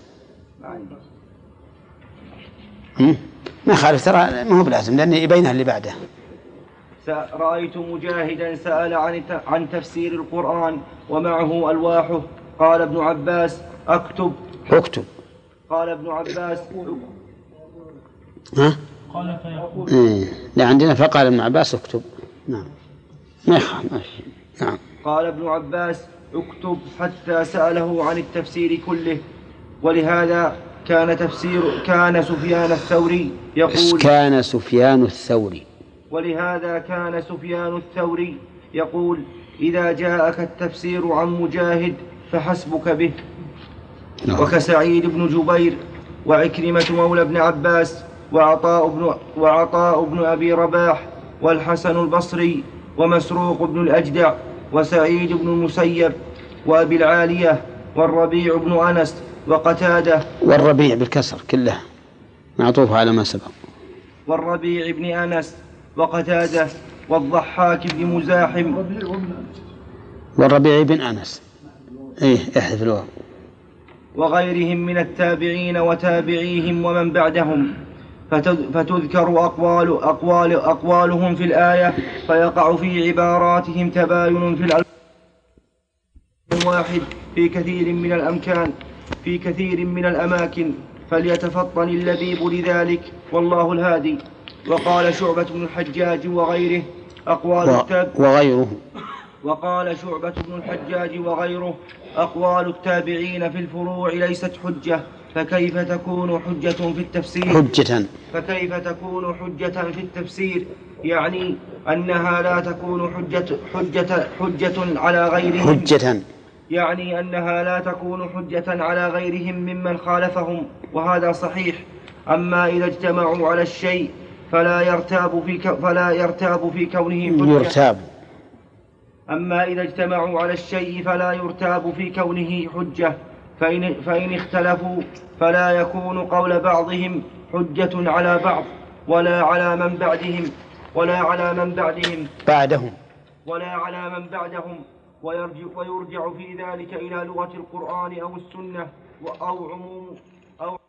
ما خالف، ترى ما هو بلازم لأن يبينها اللي بعده. رأيت مجاهدا سأل عن تفسير القرآن ومعه ألواحه. قال ابن عباس اكتب. قال ابن عباس قال فيقول. لا عندنا فقال ابن عباس اكتب. نعم. نعم. قال ابن عباس اكتب حتى سأله عن التفسير كله. ولهذا كان سفيان الثوري يقول إذا جاءك التفسير عن مجاهد فحسبك به. وكسعيد بن جبير وعكرمة مولى ابن عباس وعطاء بن أبي رباح والحسن البصري ومسروق بن الأجدع وسعيد بن المسيب وأبي العالية والربيع بن أنس وقتادة. والربيع بالكسر كله معطوف على ما سبق. والربيع بن أنس وقتادة والضحاك بن مزاحم. والربيع بن أنس احذف الواو. وغيرهم من التابعين وتابعيهم ومن بعدهم. فتذكر أقوالهم في الآية فيقع في عباراتهم تباين في الواحد في كثير من الأماكن فليتفطن اللبيب لذلك والله الهادي. وقال شعبة بن الحجاج وغيره أقوال التابعين في الفروع ليست حجة. فكيف تكون حجة في التفسير يعني أنها لا تكون حجة على غيرهم ممن خالفهم، وهذا صحيح. أما إذا اجتمعوا على الشيء فلا يرتاب في كونه حجة. فإن اختلفوا فلا يكون قول بعضهم حجة على بعض ولا على من بعدهم ويرجع في ذلك إلى لغة القرآن أو السنة أو